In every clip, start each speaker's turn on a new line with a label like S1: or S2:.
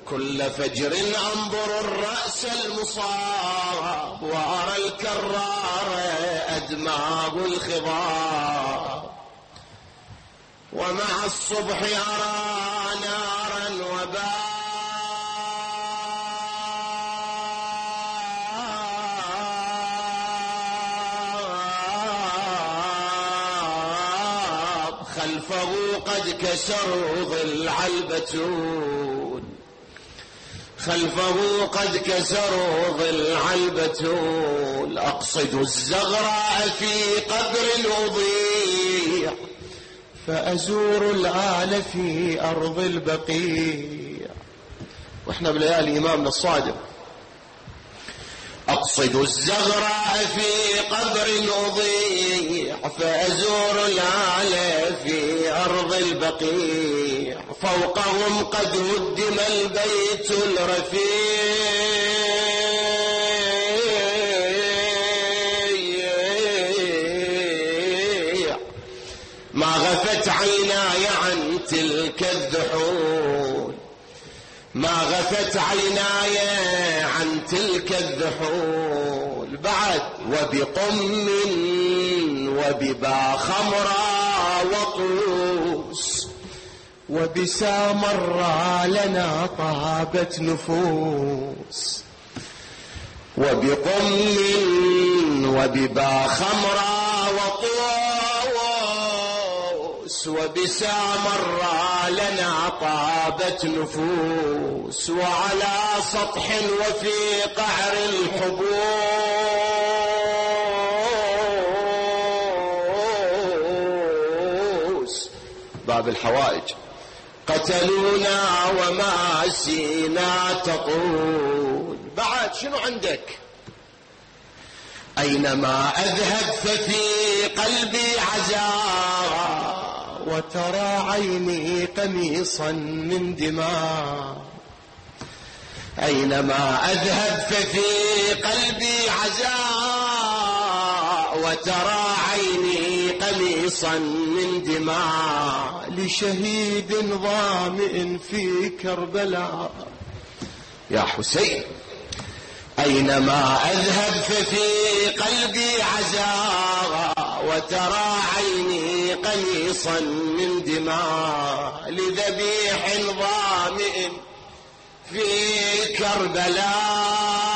S1: كل فجر أنظر الرأس المصاب وأرى الكرار أدماغ الخضاب، ومع الصبح أرى نارا وباب خلفه قد كسروا ضلع البتول، خلفه قد كسروا ضلع البتول. أقصد الزغراء في قبر أضيع فأزور الآل في أرض البقيع. وإحنا بليالي إمامنا الصادق. أقصد الزغراء في قبر أضيع فأزور الآل في أرض البقيع، فوقهم قد هدم البيت الرفيع، ما غفت عيناي عن تلك الذحول، ما غفت عيناي عن تلك الذحول. بعد وبقم وببا خمرا وطوس وبسامرا لنا طابت نفوس، وبقم وببا خمرا وطوس وبسامرا لنا طابت نفوس، وعلى سطح وفي قعر الحبوس باب الحوائج قتلونا وماسينا تطول. بعد شنو عندك؟ أينما أذهب ففي قلبي عزاء وترى عيني قميصا من دماء، أينما أذهب ففي قلبي عزاء وترى عيني قميصا من دماء، لشهيد ظامئ في كربلاء يا حسين. أينما أذهب ففي قلبي عزاء وترى عيني قميصا من دماء، لذبيح ظامئ في كربلاء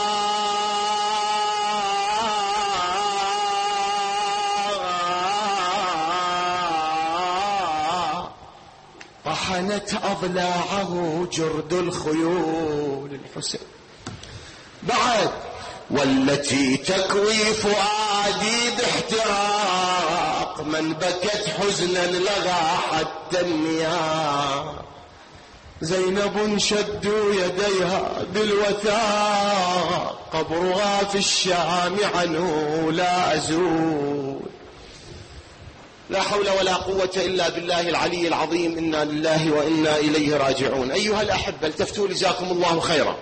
S1: طحنت أضلاعه جرد الخيول الحسين. بعد والتي تكوي فؤادي باحتراق، من بكت حزنا لغى حتى النياق، زينب شدوا يديها بالوثاق، قبرها في الشام عنه لا أزول. لا حول ولا قوة إلا بالله العلي العظيم. إنا لله وإنا إليه راجعون. أيها الأحبة التفتوا جزاكم الله خيرا.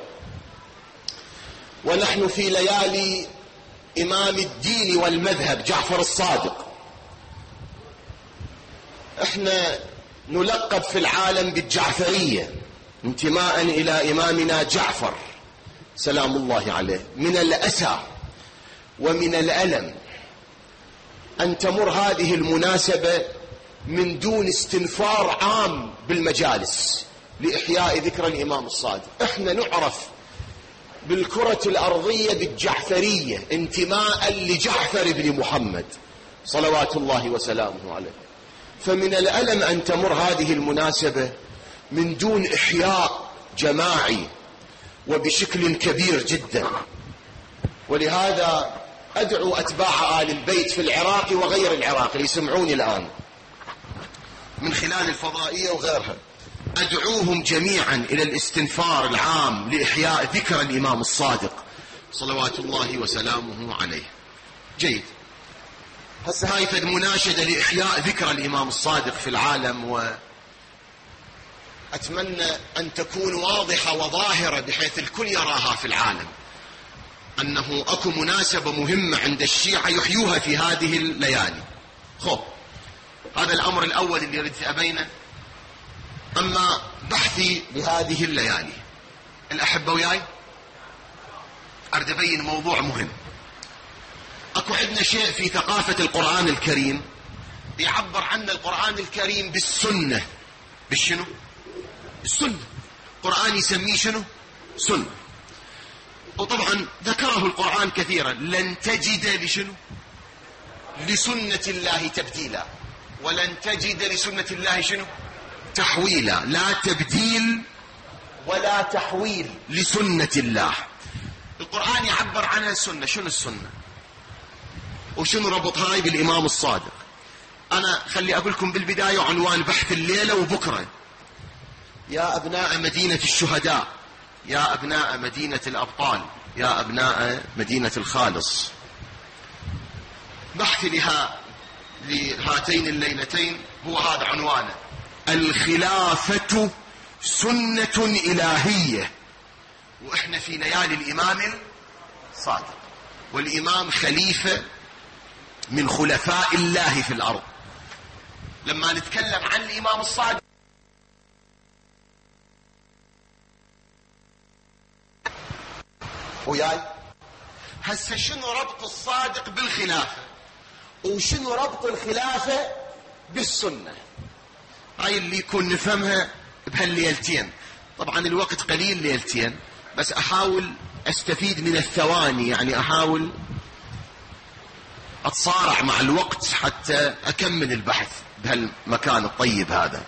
S1: ونحن في ليالي إمام الدين والمذهب جعفر الصادق. احنا نلقب في العالم بالجعفرية انتماء إلى إمامنا جعفر سلام الله عليه. من الأسى ومن الألم أن تمر هذه المناسبة من دون استنفار عام بالمجالس لإحياء ذكرى الإمام الصادق. احنا نعرف بالكرة الأرضية بالجعفرية انتماء لجعفر بن محمد صلوات الله وسلامه عليه. فمن الألم أن تمر هذه المناسبة من دون إحياء جماعي وبشكل كبير جدا. ولهذا أدعو أتباع آل البيت في العراق وغير العراق يسمعوني الآن من خلال الفضائية وغيرها، أدعوهم جميعا إلى الاستنفار العام لإحياء ذكر الإمام الصادق صلوات الله وسلامه عليه. جيد. هسه هاي فد مناشدة لإحياء ذكر الإمام الصادق في العالم، وأتمنى أن تكون واضحة وظاهرة بحيث الكل يراها في العالم، أنه أكو مناسبة مهمة عند الشيعة يحيوها في هذه الليالي. خب هذا الأمر الأول اللي يريد أبينه. أما بحثي بهذه الليالي الأحبة وياي أريد أبين موضوع مهم. أكو عندنا شيء في ثقافة القرآن الكريم يعبر عنه القرآن الكريم بالسنة. بالشنو؟ السنة. القرآن يسميه شنو؟ سنة. وطبعا ذكره القرآن كثيرا، لن تجد لشنو؟ لسنة الله تبديلا، ولن تجد لسنة الله شنو؟ تحويلا. لا تبديل ولا تحويل لسنة الله. القرآن يعبر عنها السنة. شنو السنة؟ وشنو ربط هاي بالإمام الصادق؟ أنا خلي أقول لكم بالبداية عنوان بحث الليلة وبكرة: يا أبناء مدينة الشهداء، يا أبناء مدينة الأبطال، يا أبناء مدينة الخالص. بحثي لهاتين الليلتين هو هذا عنوانه: الخلافة سنة إلهية. وإحنا في ليالي الإمام الصادق، والإمام خليفة من خلفاء الله في الأرض. لما نتكلم عن الإمام الصادق وياي هسه شنو ربط الصادق بالخلافة وشنو ربط الخلافة بالسنة؟ هاي اللي يكون نفهمها بهالليلتين. طبعا الوقت قليل ليلتين، بس احاول استفيد من الثواني، يعني احاول اتصارع مع الوقت حتى اكمل البحث بهالمكان الطيب هذا.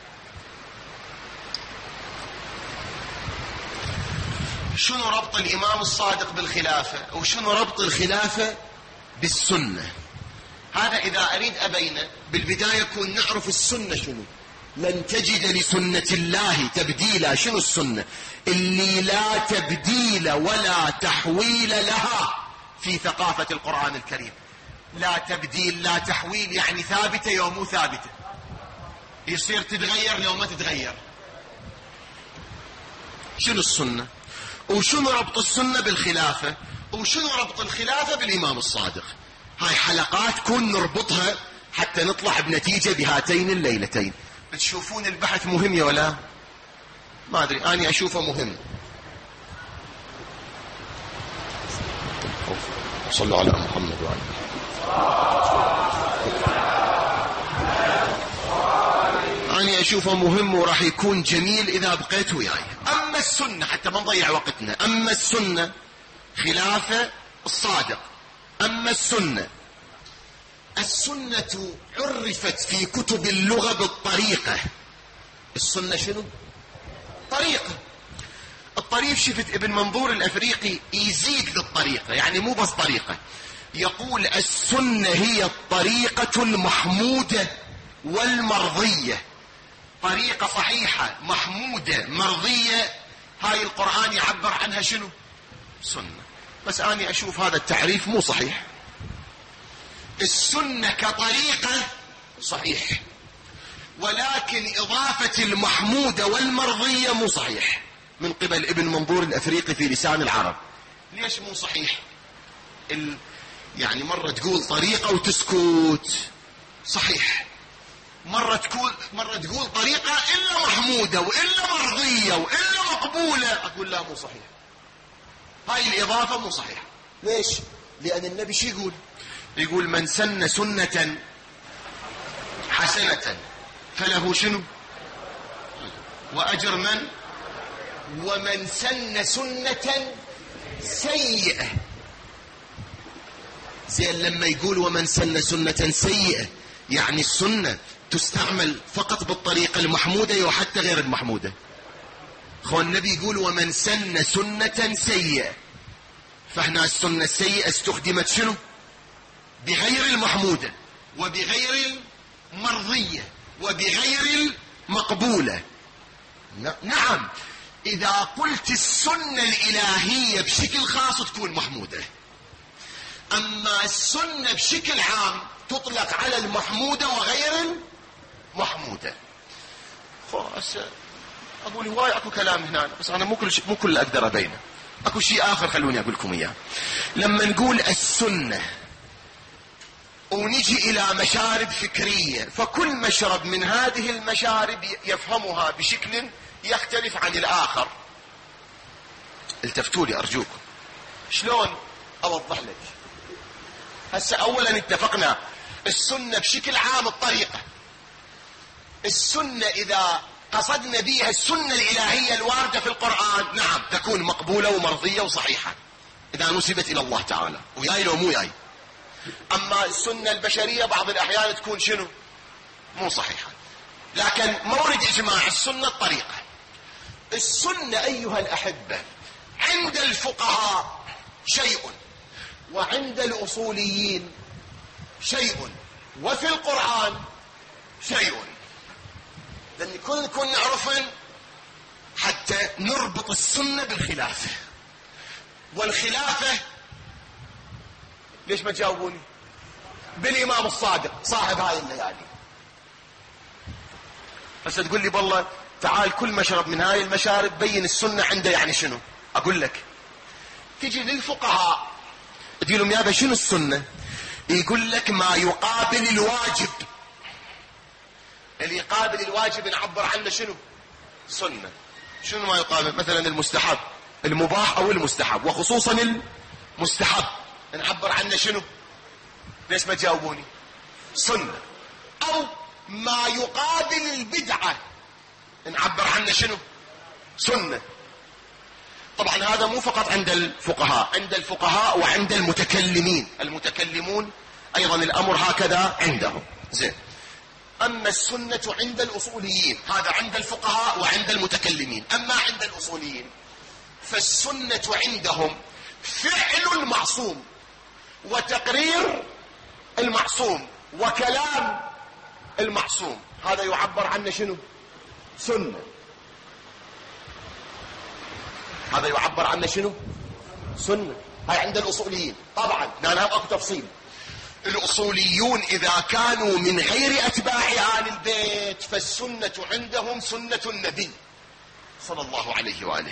S1: شنو ربط الإمام الصادق بالخلافة وشنو ربط الخلافة بالسنة؟ هذا إذا أريد أبينه بالبداية يكون نعرف السنة شنو. لن تجد لسنة الله تبديلا. شنو السنة؟ اللي لا تبديل ولا تحويل لها في ثقافة القرآن الكريم. لا تبديل لا تحويل، يعني ثابتة يوم مو ثابتة، يصير تتغير لو ما تتغير. شنو السنة؟ وشنو ربط السنة بالخلافة؟ وشنو ربط الخلافة بالإمام الصادق؟ هاي حلقات كون نربطها حتى نطلع بنتيجة بهاتين الليلتين. بتشوفون البحث مهم يا ولا؟ ما أدري، أنا أشوفه مهم. صلوا على محمد وعلى أنا أشوفه مهم وراح يكون جميل إذا بقيت وياي. أما السنة حتى ما نضيع وقتنا، أما السنة خلافة الصادق. أما السنة عرفت في كتب اللغة بالطريقة. السنة شنو؟ طريقة. الطريق شفت ابن منظور الأفريقي يزيد للطريقة، يعني مو بس طريقة، يقول السنة هي الطريقة المحمودة والمرضية. طريقة صحيحة محمودة مرضية، هاي القرآن يعبر عنها شنو؟ سنة. بس أنا أشوف هذا التعريف مو صحيح. السنة كطريقة صحيح، ولكن إضافة المحمودة والمرضية مو صحيح من قبل ابن منظور الأفريقي في لسان العرب. ليش مو صحيح؟ يعني مرة تقول طريقة وتسكت صحيح، مرة تقول طريقة إلا محمودة وإلا مرضية وإلا مقبولة، أقول لا مو صحيح. هاي الإضافة مو صحيحة. ليش؟ لأن النبي شو يقول؟ يقول من سن سنة حسنة فله شنو؟ وأجر من؟ ومن سن سنة سيئة. زين لما يقول ومن سن سنة سيئة، يعني السنة تستعمل فقط بالطريقة المحمودة وحتى غير المحمودة. خو النبي يقول ومن سن سنة سيئة، فهنا السنة السيئة استخدمت شنو؟ بغير المحمودة وبغير المرضية وبغير المقبولة. نعم، إذا قلت السنة الإلهية بشكل خاص تكون محمودة، أما السنة بشكل عام تطلق على المحمودة وغير المحمودة. أقول هواي أكو كلام هنا، بس أنا مو كل أقدر أبينه. أكو شيء آخر خلوني أقول لكم إياه. لما نقول السنة ونجي إلى مشارب فكرية، فكل مشرب من هذه المشارب يفهمها بشكل يختلف عن الآخر. التفتوا لي أرجوكم. شلون أوضح لك؟ هسه أولا اتفقنا السنة بشكل عام الطريقة. السنة إذا قصدنا بها السنة الإلهية الواردة في القرآن، نعم تكون مقبولة ومرضية وصحيحة إذا نسبت إلى الله تعالى، وياي لو مو ياي. أما السنة البشرية بعض الأحيان تكون شنو؟ مو صحيحة. لكن مورد إجماع السنة الطريقة. السنة أيها الأحبة عند الفقهاء شيء، وعند الأصوليين شيء، وفي القرآن شيء. لأن كن نعرفن حتى نربط السنة بالخلافة. والخلافة ليش ما تجاوبوني؟ بالإمام الصادق صاحب هاي الليالي. هسه تقول لي بالله تعال كل مشرب من هاي المشارب بين السنة عنده يعني شنو؟ أقول لك تجي للفقهاء تقول لهم يابا شنو السنة؟ يقول لك ما يقابل الواجب. اللي يقابل الواجب نعبر عنه شنو؟ سنة. شنو ما يقابل؟ مثلا المستحب، المباح أو المستحب، وخصوصا المستحب نعبر عنه شنو؟ ليش ما تجاوبوني؟ سنة. أو ما يقابل البدعة نعبر عنه شنو؟ سنة. طبعا هذا مو فقط عند الفقهاء، عند الفقهاء وعند المتكلمين. المتكلمون أيضا الأمر هكذا عندهم. زين. أما السنة عند الأصوليين، هذا عند الفقهاء وعند المتكلمين. أما عند الأصوليين فالسنة عندهم فعل المعصوم وتقرير المعصوم وكلام المعصوم، هذا يعبر عنه شنو؟ سنة. هذا يعبر عنه شنو؟ سنة. هاي عند الأصوليين. طبعا لأن هذا أكو تفصيل. الأصوليون إذا كانوا من غير أتباع آل البيت فالسنة عندهم سنة النبي صلى الله عليه وآله.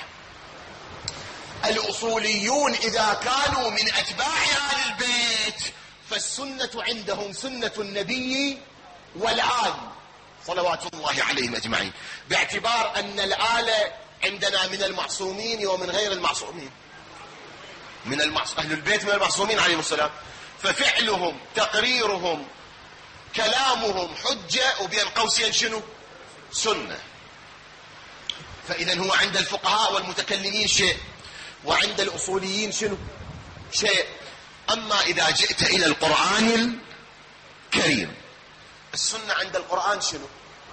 S1: الأصوليون إذا كانوا من أتباع آل البيت فالسنة عندهم سنة النبي والآل صلوات الله عليهم أجمعين، باعتبار أن الآل عندنا من المعصومين ومن غير المعصومين. أهل البيت من المعصومين عليهم السلام، ففعلهم تقريرهم كلامهم حجة، وبين قوسين شنو؟ سنة. فإذا هو عند الفقهاء والمتكلمين شيء، وعند الأصوليين شنو؟ شيء. أما إذا جئت إلى القرآن الكريم السنة عند القرآن شنو؟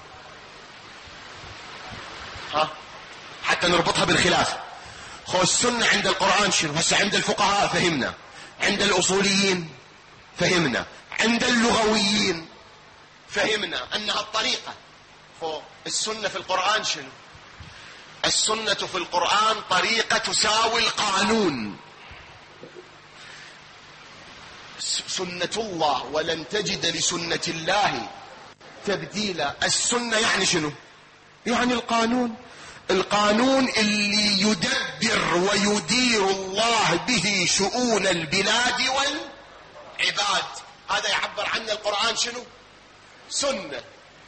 S1: حتى نربطها بالخلاف. السنة عند القرآن شنو؟ هسه عند الفقهاء فهمنا، عند الأصوليين فهمنا، عند اللغويين فهمنا أنها الطريقة. السنة في القرآن شنو؟ السنة في القرآن طريقة تساوي القانون. سنة الله ولن تجد لسنة الله تبديلا. السنة يعني شنو؟ يعني القانون. القانون اللي يدبر ويدير الله به شؤون البلاد والعباد، هذا يعبر عنه القرآن شنو؟ سنة.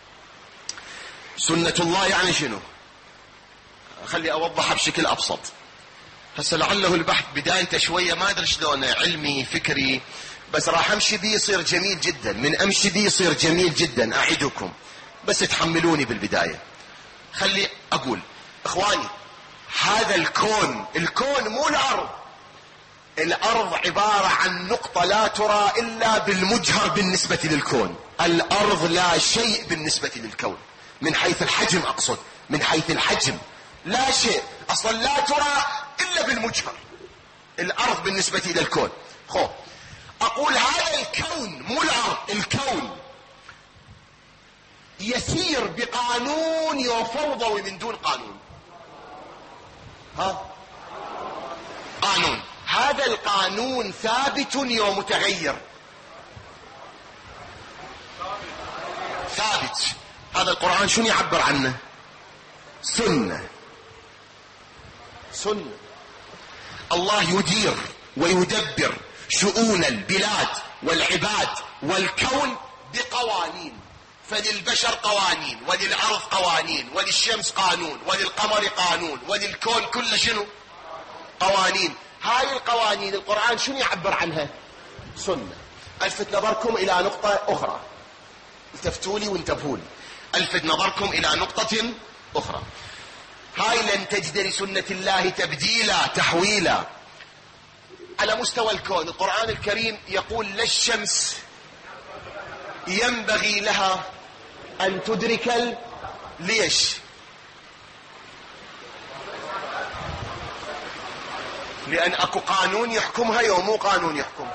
S1: سنة الله يعني شنو؟ خلي أوضحها بشكل أبسط. هسه لعله البحث بدايته شوية ما أدري شلونه، علمي فكري، بس راح أمشي بيه يصير جميل جدا. من أمشي بيه يصير جميل جدا أعدكم، بس تحملوني بالبداية. خلي أقول إخواني، هذا الكون مو الأرض. الأرض عبارة عن نقطة لا ترى إلا بالمجهر بالنسبة للكون. الأرض لا شيء بالنسبة للكون من حيث الحجم، أقصد من حيث الحجم لا شيء أصلا، لا ترى إلا بالمجهر. الأرض بالنسبة إلى الكون. أقول هذا الكون مو الأرض، الكون يسير بقانون يفوضوي من دون قانون. قانون. هذا القانون ثابت يوم متغير. ثابت. هذا القرآن شنو يعبر عنه؟ سنة. سنة. الله يدير ويدبر شؤون البلاد والعباد والكون بقوانين. فللبشر قوانين، وللأرض قوانين، وللشمس قانون، وللقمر قانون، وللكون كل شنو؟ قوانين. هاي القوانين القرآن شنو يعبر عنها؟ سنة. ألفت نظركم إلى نقطة أخرى، التفتوا لي وانتبهوا لي. ألفت نظركم إلى نقطة أخرى. هاي لن تجد لسنة الله تبديلا تحويلا. على مستوى الكون القرآن الكريم يقول لا الشمس ينبغي لها أن تدرك ليش؟ لأن أكو قانون يحكمها يوم مو قانون يحكم.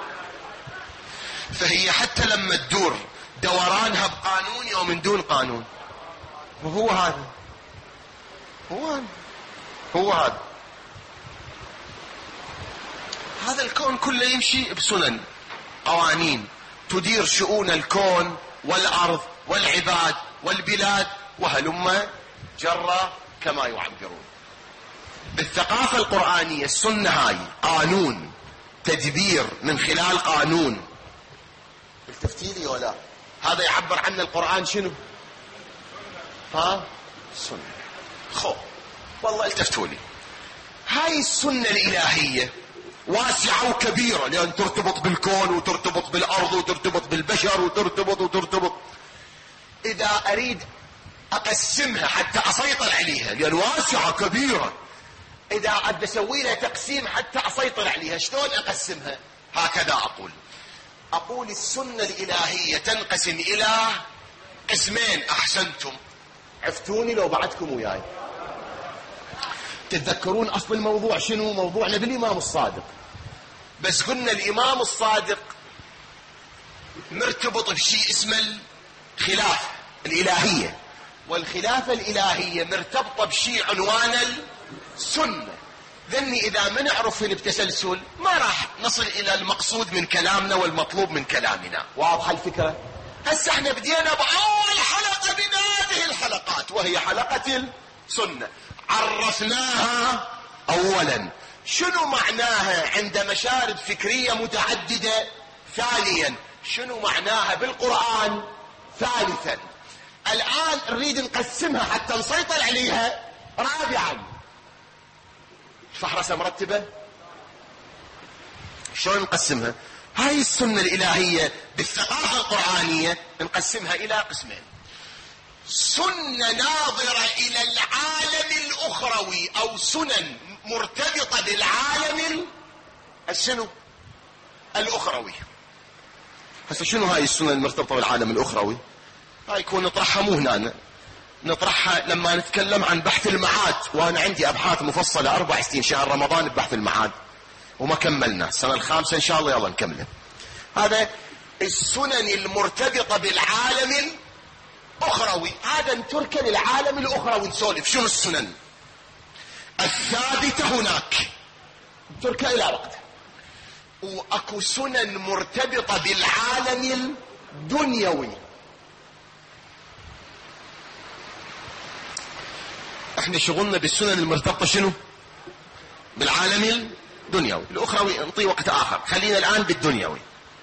S1: فهي حتى لما تدور دورانها بقانون يوم من دون قانون. وهو هذا هو هذا الكون كله يمشي بسنن، قوانين تدير شؤون الكون والأرض والعباد والبلاد وهلم جرى كما يعبرون. بالثقافة القرآنية السنة هاي قانون، تدبير من خلال قانون. التفتيلي ولا هذا يعبر عن القرآن شنو؟ سنة. والله التفتوا لي. هاي السنة الإلهية واسعة وكبيرة، لأن ترتبط بالكون وترتبط بالأرض وترتبط بالبشر وترتبط. إذا أريد أقسمها حتى أسيطر عليها، لأن واسعة كبيرة، إذا أبدأ أسوي لها تقسيم حتى أسيطر عليها، شلون أقسمها؟ هكذا أقول السنة الإلهية تنقسم إلى قسمين. أحسنتم، عفتوني لو بعدكم وياي. تتذكرون أصل الموضوع شنو؟ موضوعنا بالإمام الصادق. بس قلنا الإمام الصادق مرتبط بشيء اسمه الخلافة الإلهية، والخلافة الإلهية مرتبطة بشيء عنوان السنة. ذني إذا ما نعرف بتسلسل ما راح نصل إلى المقصود من كلامنا والمطلوب من كلامنا. واضحة الفكرة؟ هسه احنا بدينا بأول حلقة من هذه الحلقات وهي حلقة السنة. عرفناها أولا شنو معناها عند مشارب فكرية متعددة، ثانيا شنو معناها بالقرآن، ثالثا الآن نريد نقسمها حتى نسيطر عليها، رابعا فحرسة مرتبة شلون نقسمها. هاي السنة الإلهية بالثقافة القرآنية نقسمها إلى قسمين: سنة ناظرة إلى العالم الأخروي أو سنن مرتبطة بالعالم الشنو الأخروي. هسه شنو هاي السنن المرتبطة بالعالم الأخروي؟ هاي يكون نطرحها مو هنا، نطرحها لما نتكلم عن بحث المعاد، وأنا عندي أبحاث مفصلة 4 سنين شهر رمضان ببحث المعاد وما كملنا، السنة الخامسة إن شاء الله يلا نكمله. هذا السنن المرتبطة بالعالم الأخروي، هذا نتركه للعالم الأخروي نسولف شنو السنن الثابتة هناك، نتركه إلى وقت. وأكو سنن مرتبطة بالعالم الدنيوي. احنا شغلنا بالسنن المرتبطة شنو بالعالم الدنيوي، الأخروي نعطيه وقت آخر، خلينا الآن بالدنيوي.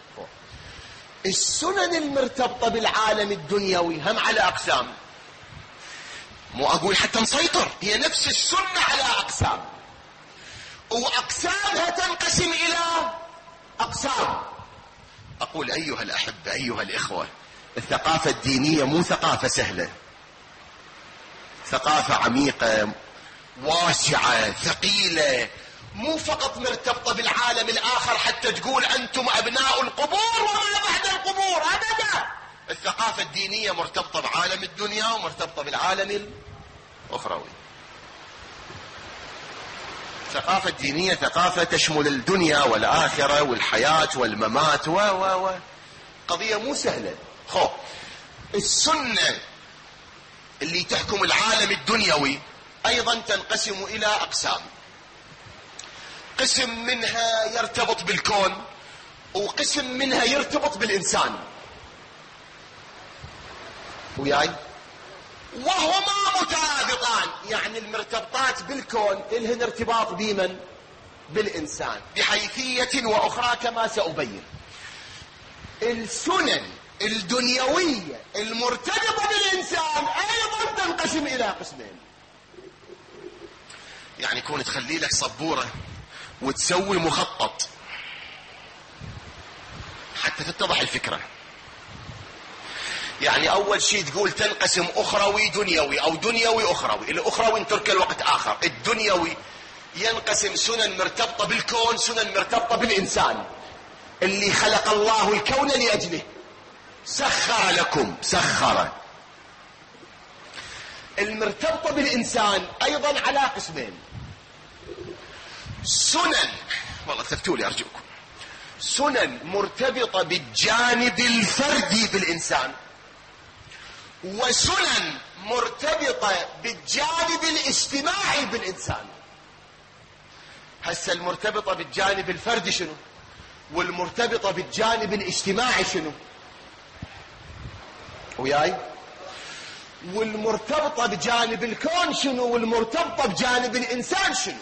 S1: السنن المرتبطة بالعالم الدنيوي هم على أقسام، مو أقول حتى نسيطر، هي نفس السنة على أقسام، وأقسامها تنقسم إلى أقسام. أقول أيها الأحبة أيها الإخوة، الثقافة الدينية مو ثقافة سهلة، ثقافة عميقة واسعة ثقيلة، مو فقط مرتبطة بالعالم الآخر حتى تقول أنتم أبناء القبور وما بعد القبور، أبدا. الثقافة الدينية مرتبطة بعالم الدنيا ومرتبطة بالعالم الأخروي. الثقافة الدينية ثقافة تشمل الدنيا والآخرة والحياة والممات قضية مو سهلة. السنة اللي تحكم العالم الدنيوي أيضا تنقسم إلى أقسام، قسم منها يرتبط بالكون وقسم منها يرتبط بالإنسان، وياي وهما مترابطان، يعني المرتبطات بالكون إلهن ارتباط بمن؟ بالإنسان بحيثية وأخرى كما سأبين. السنن الدنيوية المرتبطة بالإنسان أيضا تنقسم إلى قسمين. يعني كون تخلي لك صبورة وتسوي مخطط حتى تتضح الفكرة. يعني أول شيء تقول تنقسم أخروي دنيوي أو دنيوي أخروي. الأخروي نترك الوقت آخر. الدنيوي ينقسم سنن مرتبطة بالكون، سنن مرتبطة بالإنسان اللي خلق الله الكون لأجله، سخر لكم، سخر. المرتبطة بالإنسان أيضا على قسمين: سنن، والله ثبتوا لي أرجوكم، سنن مرتبطة بالجانب الفردي بالإنسان، وسنن مرتبطة بالجانب الاجتماعي بالإنسان. هسه المرتبطة بالجانب الفردي شنو؟ والمرتبطة بالجانب الاجتماعي شنو؟ وياي؟ والمرتبطة بجانب الكون شنو؟ والمرتبطة بجانب الإنسان شنو؟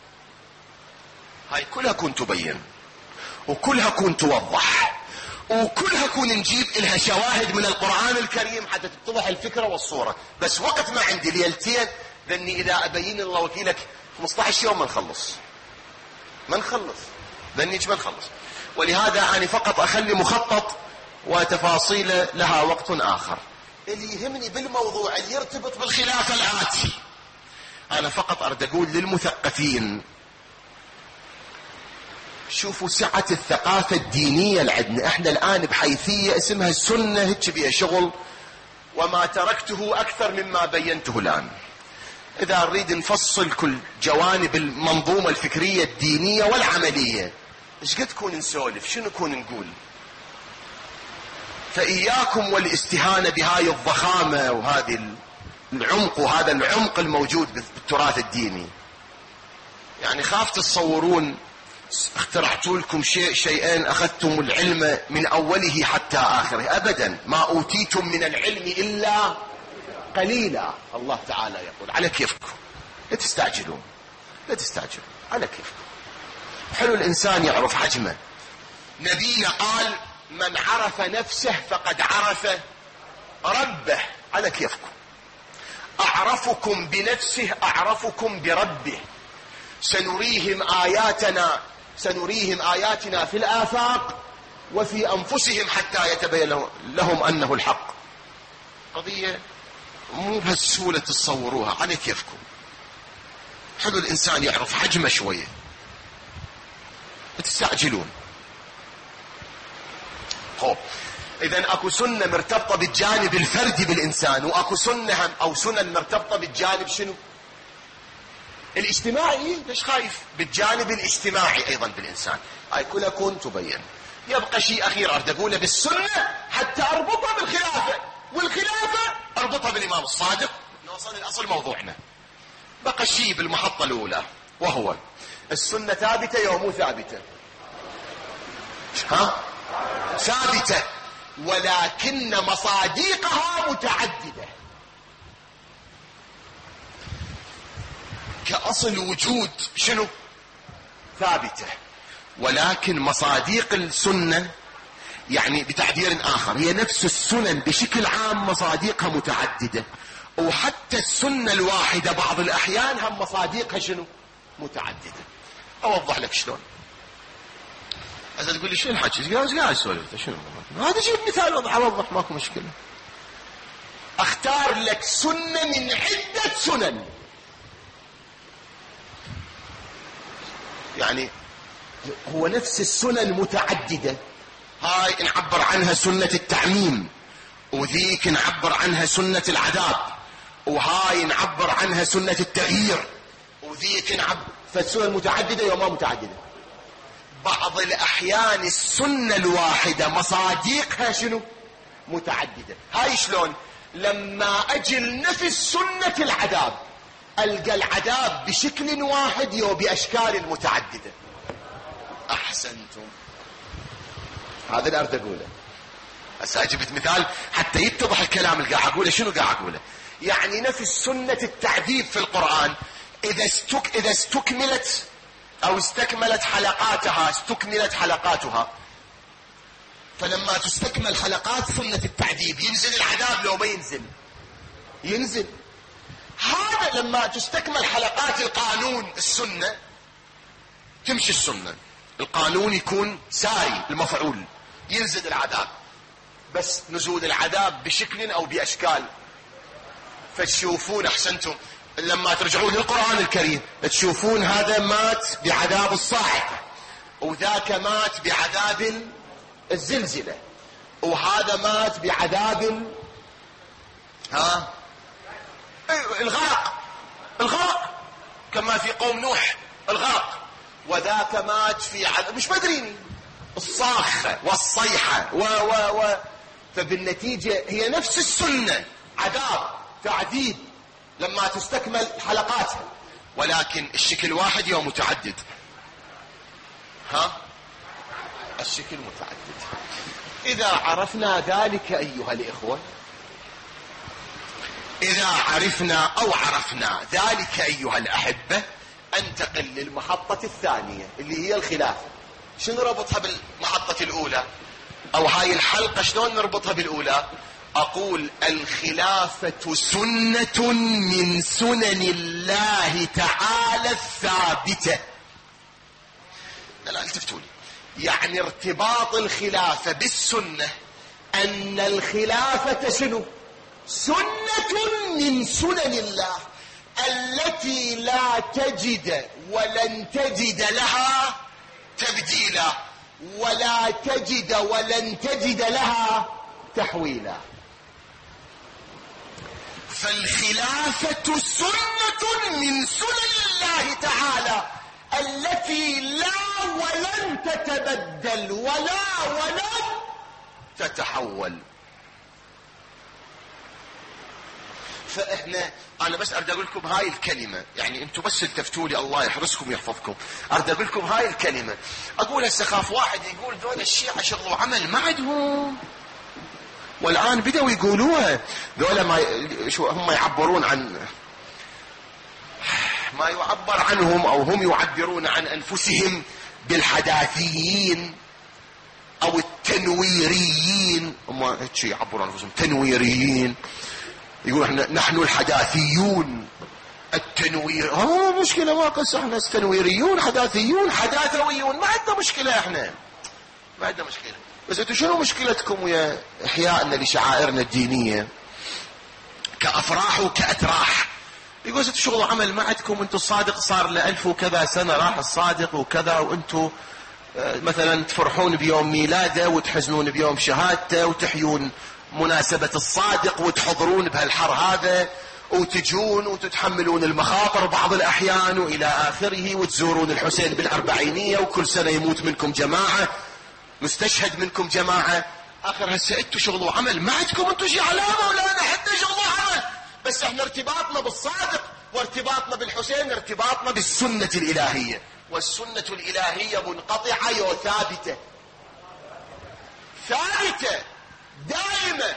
S1: هاي كلها كون تبين، وكلها كون توضح، وكلها كون نجيب لها شواهد من القرآن الكريم حتى تتضح الفكرة والصورة. بس وقت ما عندي ليلتين، لأني إذا أبين الله وكيلك 15 يوم ما نخلص، لأني ما نخلص. ولهذا أنا فقط أخلي مخطط وتفاصيل لها وقت آخر. اللي يهمني بالموضوع اللي يرتبط بالخلاف الآتي، أنا فقط أريد أقول للمثقفين: شوفوا سعة الثقافة الدينية اللي عندنا احنا الآن بحيثية اسمها السنة، هيك بيها شغل، وما تركته أكثر مما بينته الآن. إذا نريد نفصل كل جوانب المنظومة الفكرية الدينية والعملية، إيش قد كون نسولف، شنو كون نقول؟ فإياكم والاستهانة بهاي الضخامة وهذه العمق، وهذا العمق الموجود بالتراث الديني. يعني خاف تتصورون اخترعتوا لكم شيئين أخذتم العلم من أوله حتى آخره. أبدا، ما أوتيتم من العلم إلا قليلا. الله تعالى يقول: على كيفكم، لا تستعجلون، على كيفكم. حلو الإنسان يعرف حجمه. نبينا قال: من عرف نفسه فقد عرف ربه. على كيفكم. أعرفكم بنفسه أعرفكم بربه. سنريهم آياتنا في الآفاق وفي أنفسهم حتى يتبين لهم أنه الحق. قضية مو بهالسهولة تصوروها. على كيفكم. حلو الإنسان يعرف حجمه شوية، لا تستعجلون. إذن أكو سنة مرتبطة بالجانب الفردي بالإنسان، وأكو سنة أو سنن مرتبطة بالجانب شنو؟ الاجتماعي. ليش خايف؟ بالجانب الاجتماعي أيضا بالإنسان. هاي كلها كون تبين. يبقى شيء أخير أريد أقوله بالسنة حتى أربطها بالخلافة، والخلافة أربطها بالإمام الصادق، نوصل لأصل موضوعنا. بقى شيء بالمحطة الأولى، وهو السنة ثابتة يوم مو ثابتة؟ ثابتة، ولكن مصاديقها متعددة. كأصل وجود شنو؟ ثابتة، ولكن مصاديق السنة يعني بتعبير آخر هي نفس السنن بشكل عام مصاديقها متعددة، وحتى السنة الواحدة بعض الأحيان هم مصاديقها شنو؟ متعددة. أوضح لك شلون. إذا تقول لي شو الحكي؟ ايش قاعد تسولف؟ شنو هذا؟ جيب مثال اوضح، ماكو مشكله. اختار لك سنه من عده سنن، يعني هو نفس السنن متعدده. هاي نعبر عنها سنه التعميم، وذيك نعبر عنها سنه العذاب، وهاي نعبر عنها سنه التغيير، وذيك نعبر. فالسنن متعدده وما متعدده. بعض الأحيان السنة الواحدة مصاديقها شنو؟ متعددة. هاي شلون؟ لما أجل نفس سنة العذاب ألقى العذاب بشكل واحد وبأشكال متعددة. أحسنتم، هذا اللي أريد أقوله. هسه جبت مثال حتى يتضح الكلام اللي قاعد أقوله. شنو قاعد أقوله؟ يعني نفس سنة التعذيب في القرآن إذا استكملت حلقاتها فلما تستكمل حلقات سنة التعذيب ينزل العذاب لو ما ينزل؟ ينزل. هذا لما تستكمل حلقات القانون السنة تمشي السنة، القانون يكون ساري المفعول، ينزل العذاب، بس نزول العذاب بشكل او باشكال. فتشوفون احسنتم لما ترجعون للقرآن الكريم تشوفون هذا مات بعذاب الصاعقة، وذاك مات بعذاب الزلزلة، وهذا مات بعذاب الغرق كما في قوم نوح الغرق، وذاك مات في عذاب مش مدريني الصاخة والصيحة فبالنتيجة هي نفس السنة، عذاب تعذيب لما تستكمل حلقاتها، ولكن الشكل واحد يوم متعدد. الشكل متعدد. إذا عرفنا ذلك أيها الإخوة، إذا عرفنا ذلك أيها الأحبة، انتقل للمحطة الثانية اللي هي الخلافة. شنو ربطها بالمحطة الأولى؟ أو هاي الحلقة شلون نربطها بالأولى؟ أقول الخلافة سنة من سنن الله تعالى الثابتة. لا التفتوا لي، يعني ارتباط الخلافة بالسنة أن الخلافة شنو؟ سنة من سنن الله التي لا تجد ولن تجد لها تبديلا، ولا تجد ولن تجد لها تحويلا. فالخلافة سنة من سنن الله تعالى التي لا ولن تتبدل ولن تتحول. فاحنا انا بس اريد اقول لكم هاي الكلمه، يعني انتم بس التفتوا لي الله يحرسكم ويحفظكم. اريد اقول لكم هاي الكلمه، اقول هسه خاف واحد يقول ذول الشيعة شغلوا عمل ما عندهم، والان بدأوا يقولوها ذولا ما شو هم يعبرون عن ما يعبر عنهم، او هم يعبرون عن انفسهم بالحداثيين او التنويريين. هم هيك يعبرون عن انفسهم تنويريين، يقول نحن الحداثيون التنوير. مشكلة ما قص احنا تنويريون حداثيون حداثويون، ما عندنا مشكلة، احنا ما عندنا مشكلة. بس انتوا شنو مشكلتكم ويا احيائنا لشعائرنا الدينية كافراح وكاتراح؟ يقول انتوا شغل عمل ما عندكم، انتوا الصادق صار له 1000 وكذا سنة راح الصادق وكذا، وانتوا مثلا تفرحون بيوم ميلاده وتحزنون بيوم شهادته وتحيون مناسبة الصادق وتحضرون بهالحر هذا وتجون وتتحملون المخاطر بعض الأحيان وإلى آخره، وتزورون الحسين بالأربعينية وكل سنة يموت منكم جماعة، مستشهد منكم جماعة. آخر هسه انتوا شغلوا عمل ما عندكم، انتوا شي علامة ولا أنا حتى شغلوا عمل، بس احنا ارتباطنا بالصادق وارتباطنا بالحسين ارتباطنا بالسنة الإلهية، والسنة الإلهية منقطعة وثابتة ثابتة دائمة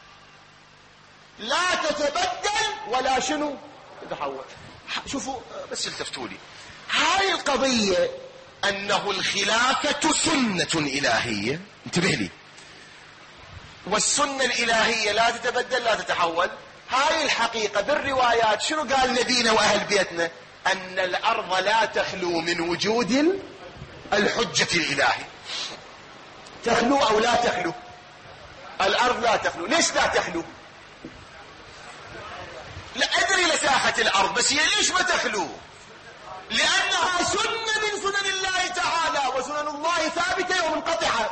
S1: لا تتبدل ولا شنو تتحول. شوفوا بس التفتوا لي هاي القضية، أنه الخلافة سنة إلهية، انتبه لي، والسنة الإلهية لا تتبدل لا تتحول. هاي الحقيقة بالروايات شنو قال نبينا وأهل بيتنا؟ أن الأرض لا تخلو من وجود الحجة الإلهي. تخلو أو لا تخلو؟ الأرض لا تخلو. ليش لا تخلو؟ لا أدري لساحة الأرض، بس هي ليش ما تخلو؟ لأنها سنة من سنن الله تعالى، وسنن الله ثابتة ومنقطعة،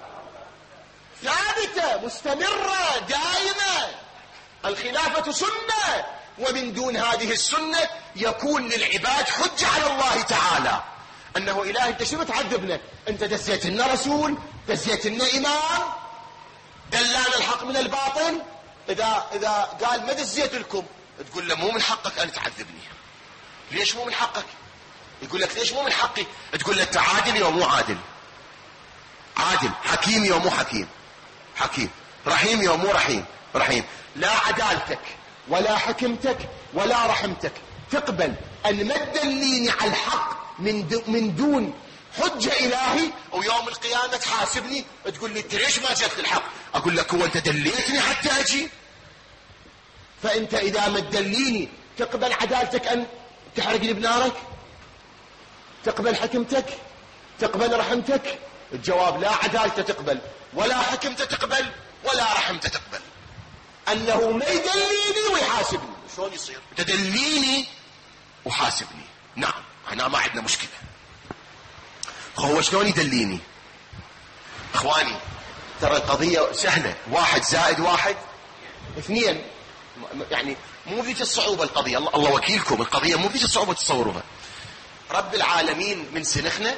S1: ثابتة مستمرة دائمة. الخلافة سنة، ومن دون هذه السنة يكون للعباد حجة على الله تعالى أنه إله أنت شنو تعذبنا؟ أنت دزيت لنا رسول، دزيت لنا إمام، دلانا الحق من الباطل. إذا قال ما دزيت لكم تقول له مو من حقك أن تعذبني. ليش مو من حقك؟ يقول لك ليش مو من حقي؟ تقول له أنت عادل يا مو عادل، عادل، حكيم يا مو حكيم، حكيم، رحيم يا مو رحيم. لا عدالتك ولا حكمتك ولا رحمتك تقبل أن ما تدليني على الحق من دون حجة إلهي، ويوم القيامة تحاسبني تقول لي انت ليش ما جت الحق؟ أقول لك هو أنت دليتني حتى أجي؟ فأنت إذا ما تدليني تقبل عدالتك أن تحرقني بنارك؟ تقبل حكمتك؟ تقبل رحمتك؟ الجواب لا عدالته تقبل، ولا حكمته تقبل، ولا رحمته تقبل. أنه ما يدليني ويحاسبني. شلون يصير؟ تدليني وحاسبني، نعم احنا ما عندنا مشكلة. هو شلون يدليني؟ اخواني ترى القضية سهلة، 1 زائد 1 2، يعني مو فيك الصعوبة القضية، الله وكيلكم القضية مو فيك الصعوبة تصوروها. رب العالمين من سنخنا؟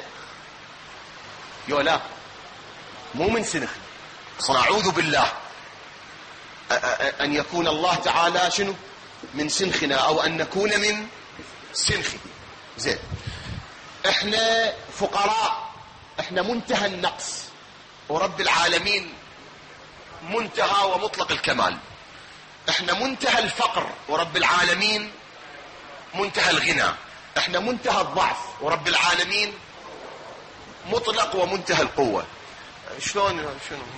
S1: لا مو من سنخنا. أعوذ بالله أن يكون الله تعالى شنو؟ من سنخنا، أو أن نكون من سنخه. زين، احنا فقراء، احنا منتهى النقص، ورب العالمين منتهى ومطلق الكمال. احنا منتهى الفقر، ورب العالمين منتهى الغنى. احنا منتهى الضعف، ورب العالمين مطلق ومنتهى القوة. شلون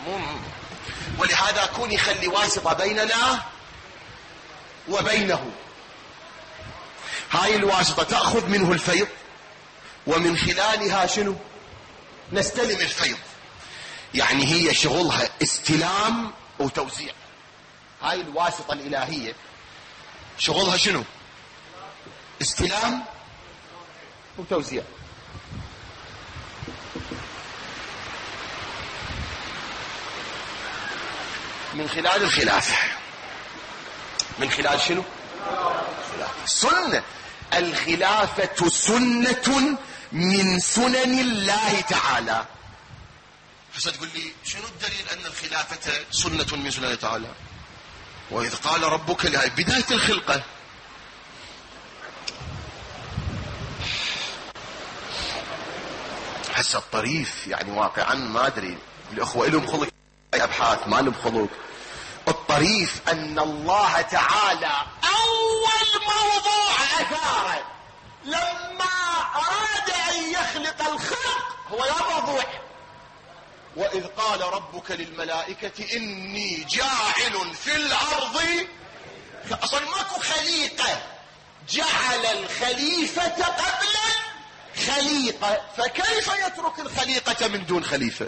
S1: ولهذا كون يخلي واسطة بيننا وبينه. هاي الواسطة تأخذ منه الفيض، ومن خلالها شنو؟ نستلم الفيض. يعني هي شغلها استلام وتوزيع. هاي الواسطة الإلهية شغلها شنو؟ استلام وتوزيع. من خلال الخلافة. من خلال شنو؟ سنة. الخلافة سنة من سنن الله تعالى. هسه تقول لي شنو الدليل أن الخلافة سنة من سنن الله تعالى؟ وإذ قال ربك بداية الخلقة. هسه الطريف يعني واقعا ما أدري الأخوة لهم خلق أبحاث ما لهم خلق. الطريف أن الله تعالى أول موضوع أثاره لما أراد أن يخلق الخلق هو يا موضوع وإذ قال ربك للملائكة إني جاعل في الأرض. أصلا ماكو خليقة، جعل الخليفة قبل الخليقة، فكيف يترك الخليقة من دون خليفة؟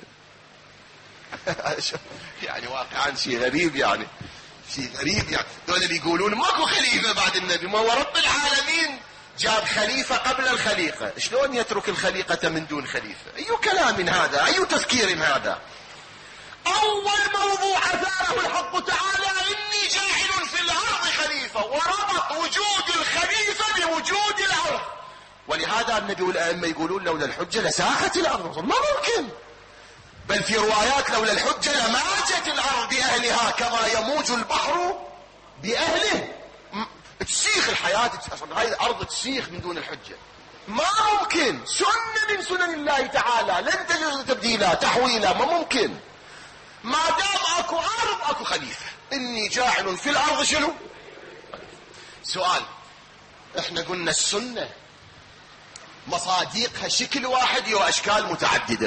S1: يعني واقعا شيء غريب، يعني شيء غريب. يعني دول اللي يقولون ماكو خليفة بعد النبي، ما هو رب العالمين جاب خليفة قبل الخليقة، شلون يترك الخليقة من دون خليفة؟ أي كلام هذا؟ أي تفكير هذا؟ أول موضوع أثاره الحق تعالى إني جاعل في الأرض خليفة، وربط وجود الخليفة بوجود الأرض. ولهذا النبي والأئمة يقولون لولا الحجة لساخت الأرض. ما ممكن. بل في روايات لولا الحجة لماجت الأرض بأهلها كما يموج البحر بأهله. تسيخ الحياة، هاي الأرض تسيخ من دون الحجة. ما ممكن. سنة من سنن الله تعالى لن تجوز تبديلها تحويلها، ما ممكن. ما دام اكو أرض اكو خليفة. إني جاعل في الأرض شنو؟ سؤال، احنا قلنا السنة مصاديقها شكل واحد وأشكال متعددة.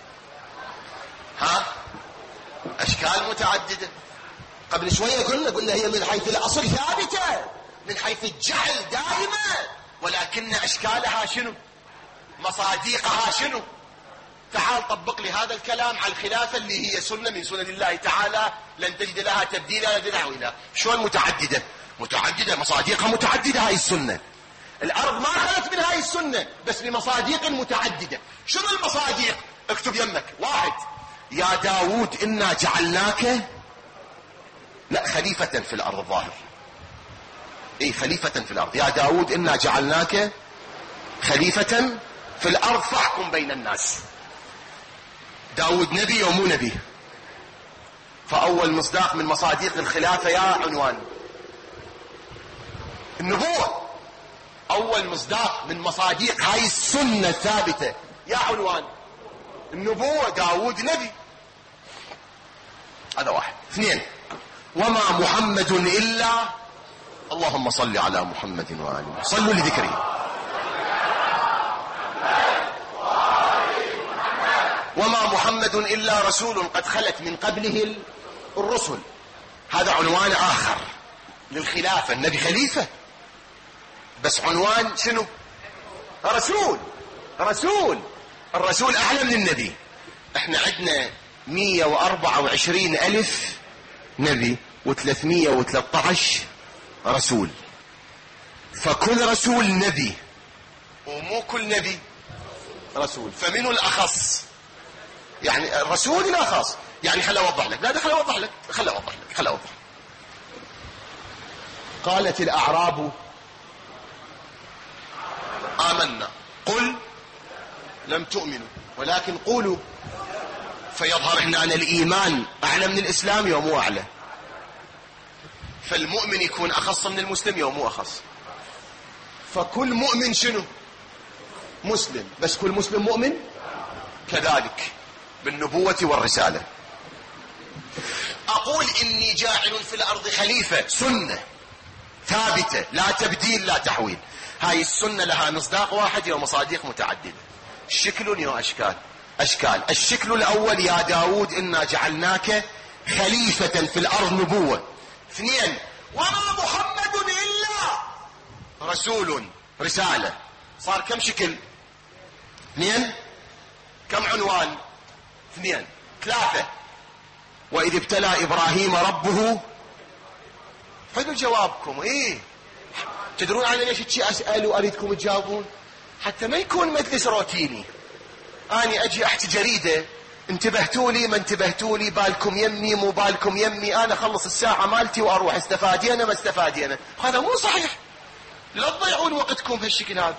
S1: أشكال متعددة. قبل شوية قلنا هي من حيث الأصل ثابتة، من حيث الجعل دائما، ولكن أشكالها شنو؟ مصاديقها شنو؟ تعال طبق لي هذا الكلام على الخلافة اللي هي سنة من سنن الله تعالى لن تجد لها تبديلا ولا تحويلا. شلون متعددة؟ متعددة، مصاديقها متعددة. هاي السنة الأرض ما خلت من هاي السنة بس بمصاديق متعددة. شنو المصاديق؟ اكتب يمك. 1، يا داود إنا جعلناك خليفة في الأرض. الظاهر خليفة في الأرض. يا داود إنا جعلناك خليفة في الأرض فاحكم بين الناس. داود نبي ومو نبي؟ فأول مصداق من مصاديق الخلافة يا عنوان النبوة. أول مصداق من مصاديق هاي السنة الثابتة يا عنوان النبوة. داود نبي. هذا 1. 2، وما محمد إلا اللهم صل على محمد وآله صلوا لذكره. محمد إلا رسول قد خلت من قبله الرسل. هذا عنوان آخر للخلافة. النبي خليفة بس عنوان شنو؟ رسول. الرسول أعلى من النبي. احنا عندنا 124 ألف نبي و313 رسول، فكل رسول نبي ومو كل نبي رسول. فمنه الأخص؟ يعني الرسول الأخص. يعني خل أوضح لك. لا ده خل أوضح لك. قالت الأعراب آمنا قل لم تؤمنوا ولكن قولوا. فيظهر هنا أن الإيمان أعلى من الإسلام يوم مو أعلى. فالمؤمن يكون أخص من المسلم يوم مو أخص. فكل مؤمن شنو؟ مسلم. بس كل مسلم مؤمن كذلك بالنبوة والرسالة. أقول إني جاعل في الأرض خليفة، سنة ثابتة لا تبديل لا تحويل. هاي السنة لها مصداق واحد ومصادق متعددة. شكل وأشكال. الشكل الأول: يا داود إنا جعلناك خليفة في الأرض، نبوة. 2: وما محمد إلا رسول، رسالة. صار كم شكل؟ 2. كم عنوان؟ 2. 3: وإذ ابتلى إبراهيم ربه. حلو جوابكم. تدرون على ليش شيء أسأل وأريدكم تجاوبون؟ حتى ما يكون مجلس روتيني. أنا أجي أحكي جريدة، انتبهتوا لي ما انتبهتوا لي، بالكم يمي مو بالكم يمي، أنا أخلص الساعة مالتي وأروح، استفادينا ما استفادينا. هذا مو صحيح. لا تضيعون وقتكم بهالشكل هذا.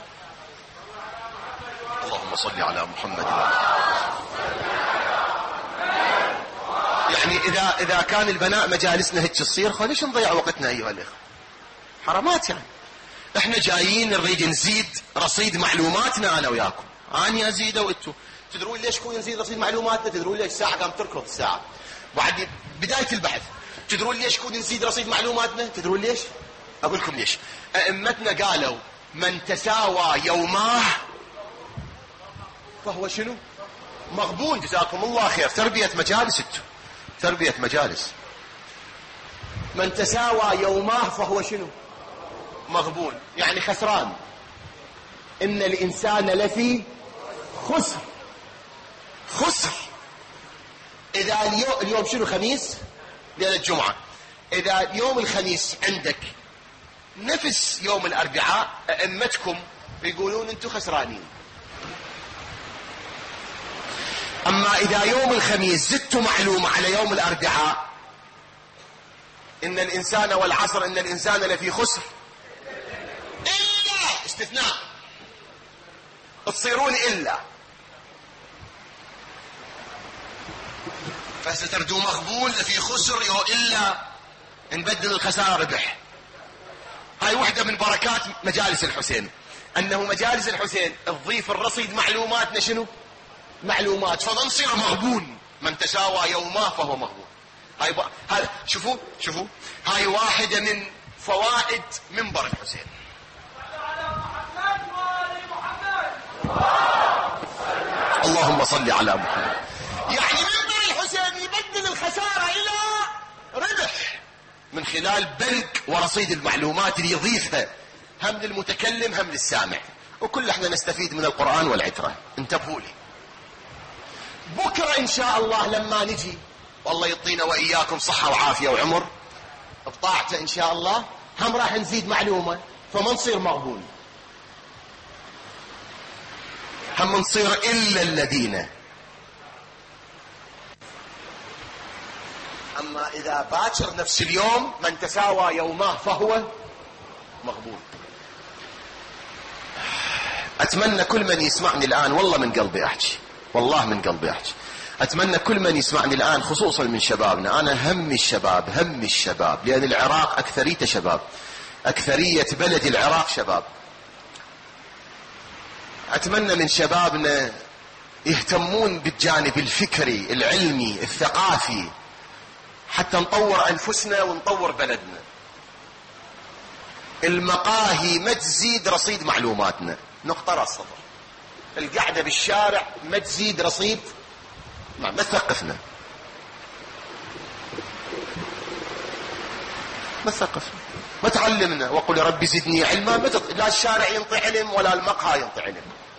S1: اللهم صل على محمد. يعني إذا كان البناء مجالسنا هيك تصير، ليش نضيع وقتنا أيها الأخوة؟ حرامات. يعني احنا جايين نريد نزيد رصيد معلوماتنا أنا وياكم. أنا أزيده وإنتوا. تدرون ليش كون نزيد رصيد معلوماتنا؟ تدرون ليش الساعة قام تركض الساعة بعد بداية البحث؟ تدرون ليش كون نزيد رصيد معلوماتنا؟ تدرون ليش؟ أقول لكم ليش. أئمتنا قالوا: من تساوى يوماه فهو شنو؟ مغبون. جزاكم الله خير. تربية مجالس. تربية مجالس. من تساوى يوماه فهو شنو؟ مغبون، يعني خسران. إن الإنسان لفي خسر. إذا اليوم شنو؟ خميس، ليلة الجمعة. إذا يوم الخميس عندك نفس يوم الأربعاء، أئمتكم يقولون أنتم خسرانين. أما إذا يوم الخميس زدتوا معلومة على يوم الأربعاء، إن الإنسان والعصر إن الإنسان لفي خسر إلا، استثناء، تصيرون إلا، فستردوا مغبون لفي خسر إلا نبدل الخسارة ربح. هاي وحدة من بركات مجالس الحسين، أنه مجالس الحسين تضيف الرصيد معلوماتنا شنو؟ معلومات، فنصير مغبون. من تساوى يوماه فهو مغبون. هاي شوفوا هاي واحدة من فوائد منبر الحسين. اللهم صل على محمد. يعني منبر الحسين يبدل الخسارة إلى ربح من خلال بنك ورصيد المعلومات اللي يضيفها هم للمتكلم هم للسامع، وكل احنا نستفيد من القرآن والعترة. انتبهوا لي، بكرة إن شاء الله لما نجي، والله يعطينا وإياكم صحة وعافية وعمر بطاعته إن شاء الله، هم راح نزيد معلومة، فما نصير مغبون، هم نصير إلا الذين. أما إذا باكر نفس اليوم من تساوى يوماه فهو مغبون. أتمنى كل من يسمعني الآن، والله من قلبي أحكي، والله من قلبي أحكي، أتمنى كل من يسمعني الآن خصوصا من شبابنا، أنا هم الشباب، لأن العراق أكثريته شباب، أكثرية بلد العراق شباب. أتمنى من شبابنا يهتمون بالجانب الفكري العلمي الثقافي حتى نطور أنفسنا ونطور بلدنا. المقاهي ما تزيد رصيد معلوماتنا، نقطة راس صفر. القعدة بالشارع ما تزيد رصيد ما تثقفنا، ما تثقفنا، ما تعلمنا. وقل ربي زدني علما، لا الشارع ينطي علم ولا المقهى ينطي علم.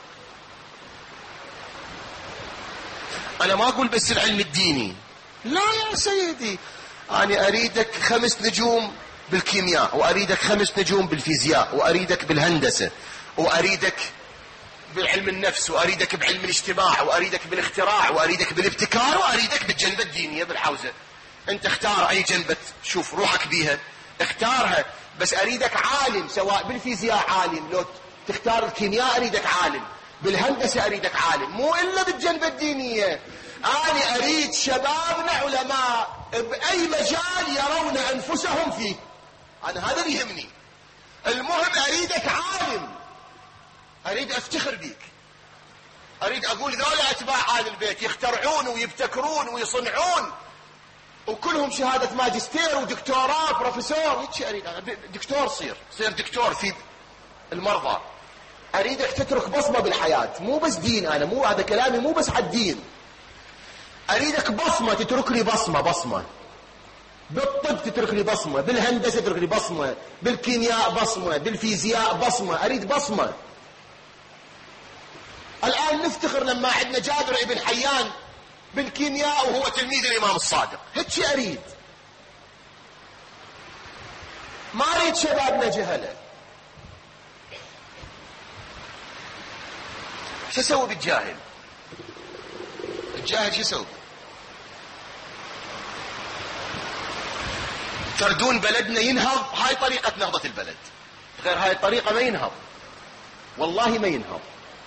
S1: انا ما اقول بس العلم الديني، لا يا سيدي، انا اريدك 5 نجوم بالكيمياء، واريدك 5 نجوم بالفيزياء، واريدك بالهندسة، واريدك بعلم النفس، واريدك بعلم الاجتماع، واريدك بالاختراع، واريدك بالابتكار، واريدك بالجنبة الدينية بالحوزة. انت اختار اي جنبة شوف روحك بيها اختارها، بس اريدك عالم، سواء بالفيزياء عالم، لو تختار الكيمياء اريدك عالم، بالهندسة اريدك عالم، مو الا بالجنبة الدينية. انا اريد شبابنا علماء باي مجال يرون انفسهم فيه، انا هذا اللي يهمني. المهم اريدك عالم، اريد افتخر بيك، اريد اقول ذولا اتباع آل البيت يخترعون ويبتكرون ويصنعون، وكلهم شهادة ماجستير ودكتوراه بروفيسور. هيك اريد انا، دكتور صير دكتور في المرضى. اريدك تترك بصمة بالحياة، مو بس دين، انا مو هذا كلامي مو بس على الدين، اريدك بصمة، تترك لي بصمة. بالطب تترك لي بصمة، بالهندسة تترك لي بصمة، بالكيمياء بصمة، بالفيزياء بصمة، اريد بصمة. الان نفتخر لما عندنا جابر ابن حيان بالكيمياء وهو تلميذ الامام الصادق، هيك اريد. ما اريد شبابنا جهله. شو اسوي بالجاهل؟ الجاهل شو اسوي؟ تردون بلدنا ينهض، هاي طريقة نهضة البلد، غير هاي الطريقة ما ينهض، والله ما ينهض.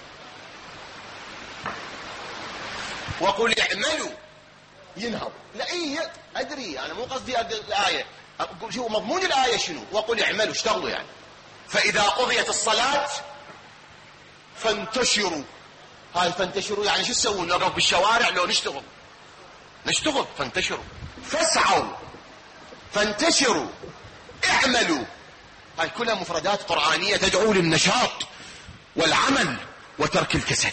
S1: وقل اعملوا ينهض، لا ايه ادري انا مو قصدي الايه، اقول شو مضمون الايه، شنو؟ وقل اعملوا، اشتغلوا يعني. فاذا قضيت الصلاه فانتشروا، هاي فانتشروا يعني شو تسوون؟ نقف بالشوارع؟ لو نشتغل فانتشروا، فاسعوا فانتشروا، اعملوا، هاي كلها مفردات قرآنية تدعو للنشاط والعمل وترك الكسل.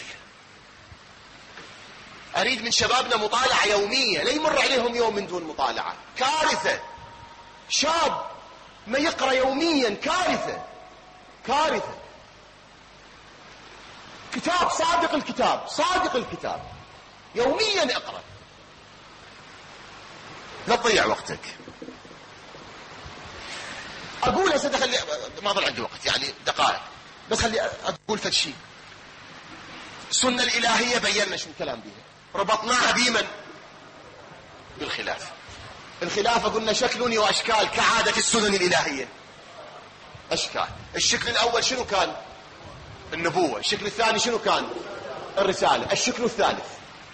S1: اريد من شبابنا مطالعة يومية، لا يمر عليهم يوم من دون مطالعة، كارثة. شاب ما يقرأ يوميا، كارثة. كتاب صادق الكتاب يوميا اقرأ، لا تضيع وقتك. اقول هسه خلي ما ضل عندي وقت يعني دقائق، بس خلي اقول فد شيء. السنة الالهية بينا شو الكلام بيها، ربطناها بمن؟ بالخلافة. الخلافة قلنا شكل واشكال كعادة السنن الالهية، اشكال. الشكل الاول شنو كان؟ النبوة. الشكل الثاني شنو كان؟ الرسالة. الشكل الثالث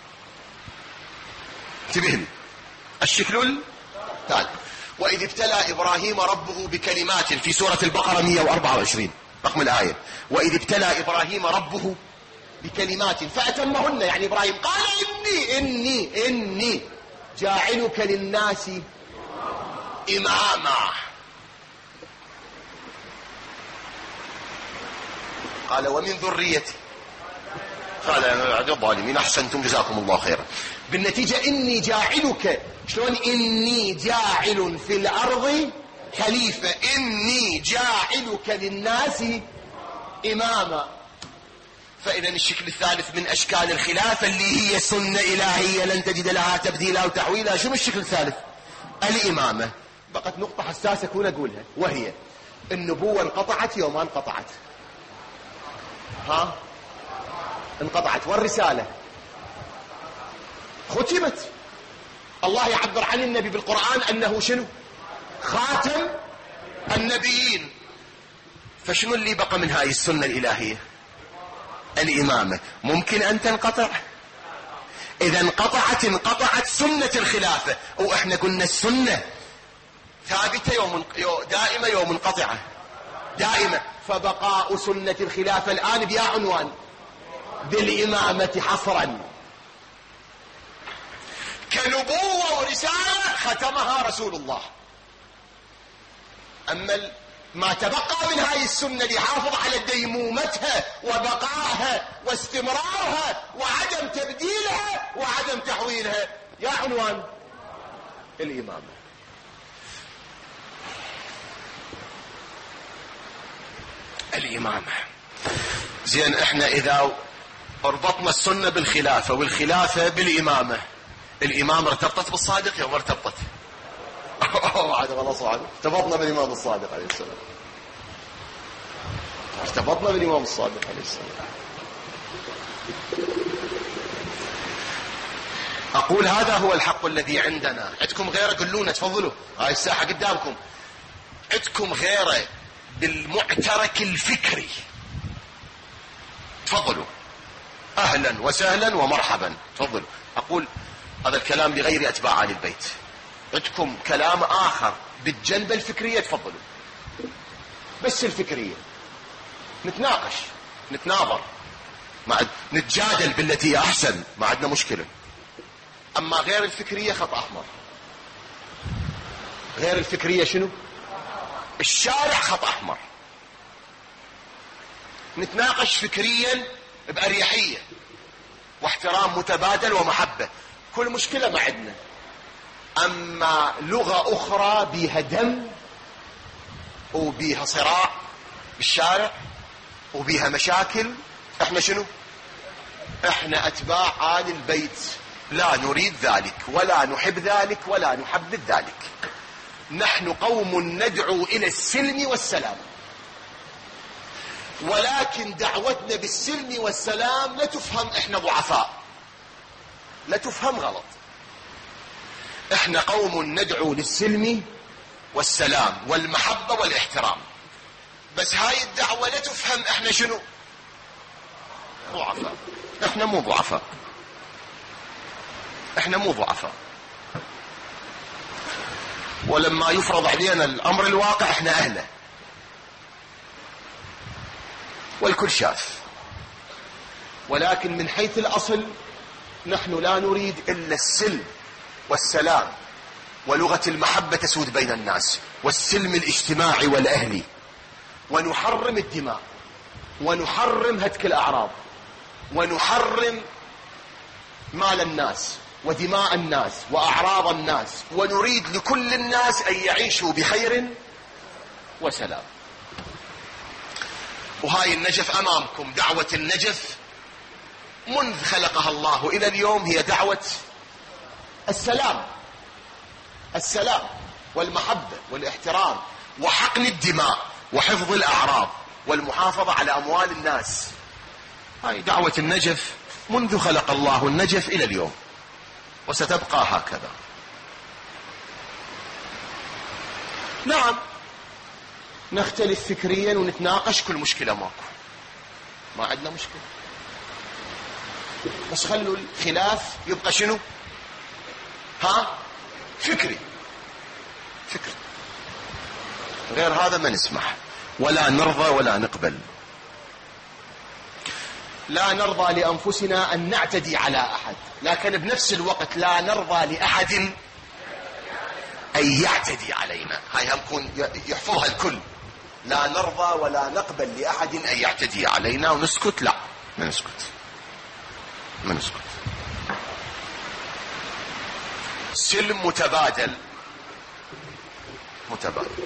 S1: انتبهني، الشكل الثالث وإذ ابتلى إبراهيم ربه بكلمات، في سورة البقرة 124 رقم الآية. وإذ ابتلى إبراهيم ربه بكلمات فأتمهن، يعني إبراهيم قال إني جاعلك للناس إماما. قال ومن ذريتي، قال عد الظالمين، أحسنتم جزاكم الله خيرا. بالنتيجة إني جاعلك، شلون إني جاعل في الأرض خليفة، إني جاعلك للناس إماما. فإذا الشكل الثالث من أشكال الخلافة اللي هي سنة إلهية لن تجد لها تبديلا أو تحويلا، شنو الشكل الثالث؟ الإمامة. بقت نقطة حساسة كون أقولها، وهي النبوة انقطعت يوم ما انقطعت، انقطعت، والرسالة ختمت. الله يعبر عن النبي بالقرآن أنه شنو؟ خاتم النبيين. فشنو اللي بقى من هاي السنة الإلهية؟ الإمامة. ممكن أن تنقطع؟ إذا انقطعت سنة الخلافة، وإحنا قلنا السنة ثابتة دائمة، يوم منقطعة دائمة. فبقاء سنة الخلافة الآن بيا عنوان بالإمامة حصرا، كنبوة ورسالة ختمها رسول الله. أما ما تبقى من هاي السنة ليحافظ على ديمومتها وبقائها واستمرارها وعدم تبديلها، وعدم تحويلها، يا عنوان الإمامة. الإمامة زين، احنا إذا اربطنا السنة بالخلافة والخلافة بالإمامة، الإمامة ارتبطت بالصادق يوم ارتبطت؟ عاد والله صادق، ارتبطنا بالإمام الصادق عليه السلام، ارتبطنا بالإمام الصادق عليه السلام. أقول هذا هو الحق الذي عندنا. عندكم غيره قلونا، تفضلوا، هاي الساحة قدامكم. عندكم غيره بالمعترك الفكري، تفضلوا، أهلا وسهلا ومرحبا، تفضلوا. أقول هذا الكلام لغير أتباع آل البيت. عندكم كلام آخر بالجنبة الفكرية، تفضلوا، بس الفكرية نتناقش، نتناظر، نتجادل بالتي أحسن، ما عندنا مشكلة. أما غير الفكرية خط أحمر. غير الفكرية شنو؟ الشارع خط أحمر. نتناقش فكريا بأريحية واحترام متبادل ومحبة، كل مشكلة ما عندنا. أما لغة أخرى بيها دم وبيها صراع بالشارع وبيها مشاكل، احنا شنو؟ احنا أتباع آل البيت، لا نريد ذلك ولا نحب ذلك ولا نحبذ ذلك. نحن قوم ندعو إلى السلم والسلام، ولكن دعوتنا بالسلم والسلام لا تفهم احنا ضعفاء، لا تفهم غلط. احنا قوم ندعو للسلم والسلام والمحبة والاحترام، بس هاي الدعوة لا تفهم احنا شنو؟ ضعفاء. احنا مو ضعفاء، احنا مو ضعفاء. ولما يفرض علينا الامر الواقع احنا اهله، والكل شاف. ولكن من حيث الاصل نحن لا نريد الا السلم والسلام ولغة المحبة تسود بين الناس والسلم الاجتماعي والاهلي، ونحرم الدماء ونحرم هتك الاعراض ونحرم مال الناس ودماء الناس وأعراض الناس، ونريد لكل الناس أن يعيشوا بخير وسلام. وهاي النجف أمامكم، دعوة النجف منذ خلقها الله إلى اليوم هي دعوة السلام، السلام والمحبة والاحترام وحقن الدماء وحفظ الأعراض والمحافظة على أموال الناس. هاي دعوة النجف منذ خلق الله النجف إلى اليوم، وستبقى هكذا. نعم نختلف فكريا ونتناقش، كل مشكلة ماكو، ما عندنا مشكلة، بس خلوا الخلاف يبقى شنو؟ فكري، فكري. غير هذا ما نسمح ولا نرضى ولا نقبل. لا نرضى لأنفسنا أن نعتدي على أحد، لكن بنفس الوقت لا نرضى لأحد أن يعتدي علينا. هاي همكن يحفظها الكل. لا نرضى ولا نقبل لأحد أن يعتدي علينا ونسكت، لا ما نسكت، ما نسكت. سلم متبادل، متبادل.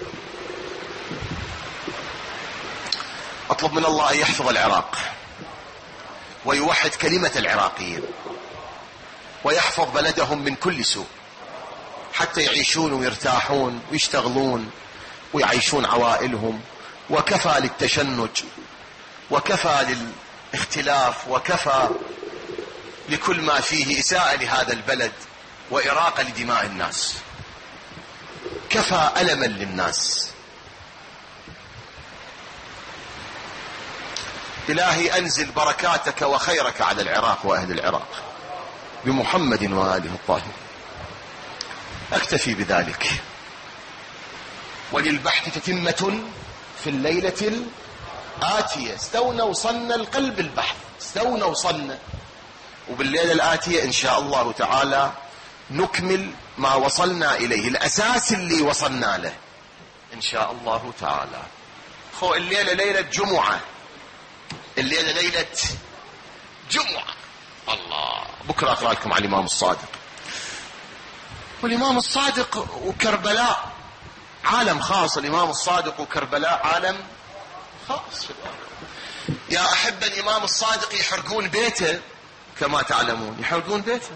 S1: أطلب من الله أن يحفظ العراق ويوحد كلمة العراقيين ويحفظ بلدهم من كل سوء، حتى يعيشون ويرتاحون ويشتغلون ويعيشون عوائلهم. وكفى للتشنج وكفى للاختلاف وكفى لكل ما فيه إساءة لهذا البلد وإراقة لدماء الناس، كفى ألما للناس. إلهي أنزل بركاتك وخيرك على العراق وأهل العراق بمحمد وآله الطاهرين. أكتفي بذلك، وللبحث تتمة في الليلة الآتية. استونا وصلنا القلب البحث، استونا وصلنا، وبالليلة الآتية إن شاء الله تعالى نكمل ما وصلنا إليه، الأساس اللي وصلنا له إن شاء الله تعالى. خو الليلة ليلة جمعة، الليلة ليلة جمعة. الله بكرة أقرأ لكم عن الإمام الصادق. والإمام الصادق وكربلاء عالم خاص، الإمام الصادق وكربلاء عالم خاص. يا أحب الإمام الصادق يحرقون بيته كما تعلمون، يحرقون بيته.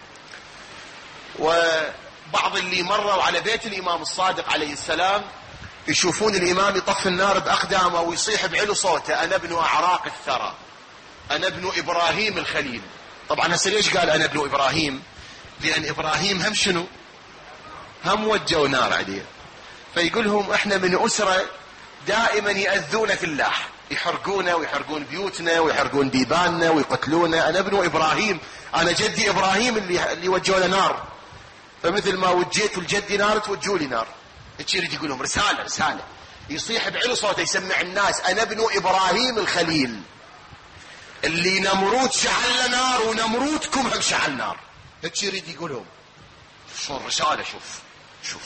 S1: وبعض اللي مروا على بيت الإمام الصادق عليه السلام يشوفون الإمام يطفي النار بأقدامه ويصيح بعلو صوته: أنا ابن أعراق الثرى، أنا ابن إبراهيم الخليل. طبعا هسه ليش قال أنا ابن إبراهيم؟ لأن إبراهيم هم شنو؟ هم وجهوا نار عليه. فيقول لهم احنا من أسرة دائما يأذون في الله، يحرقونا ويحرقون بيوتنا ويحرقون بيباننا ويقتلونا. أنا ابن إبراهيم، أنا جدي إبراهيم اللي وجهوا له نار، فمثل ما وجيتوا لجدي نار توجهوا لي نار. يريد يقول لهم رسالة يصيح بعلو صوته يسمع الناس: أنا ابن إبراهيم الخليل اللي نمرود شعل نار ونمرودكم هم شعل نار. هيك يريد يقول لهم. شو الرسالة؟ شوف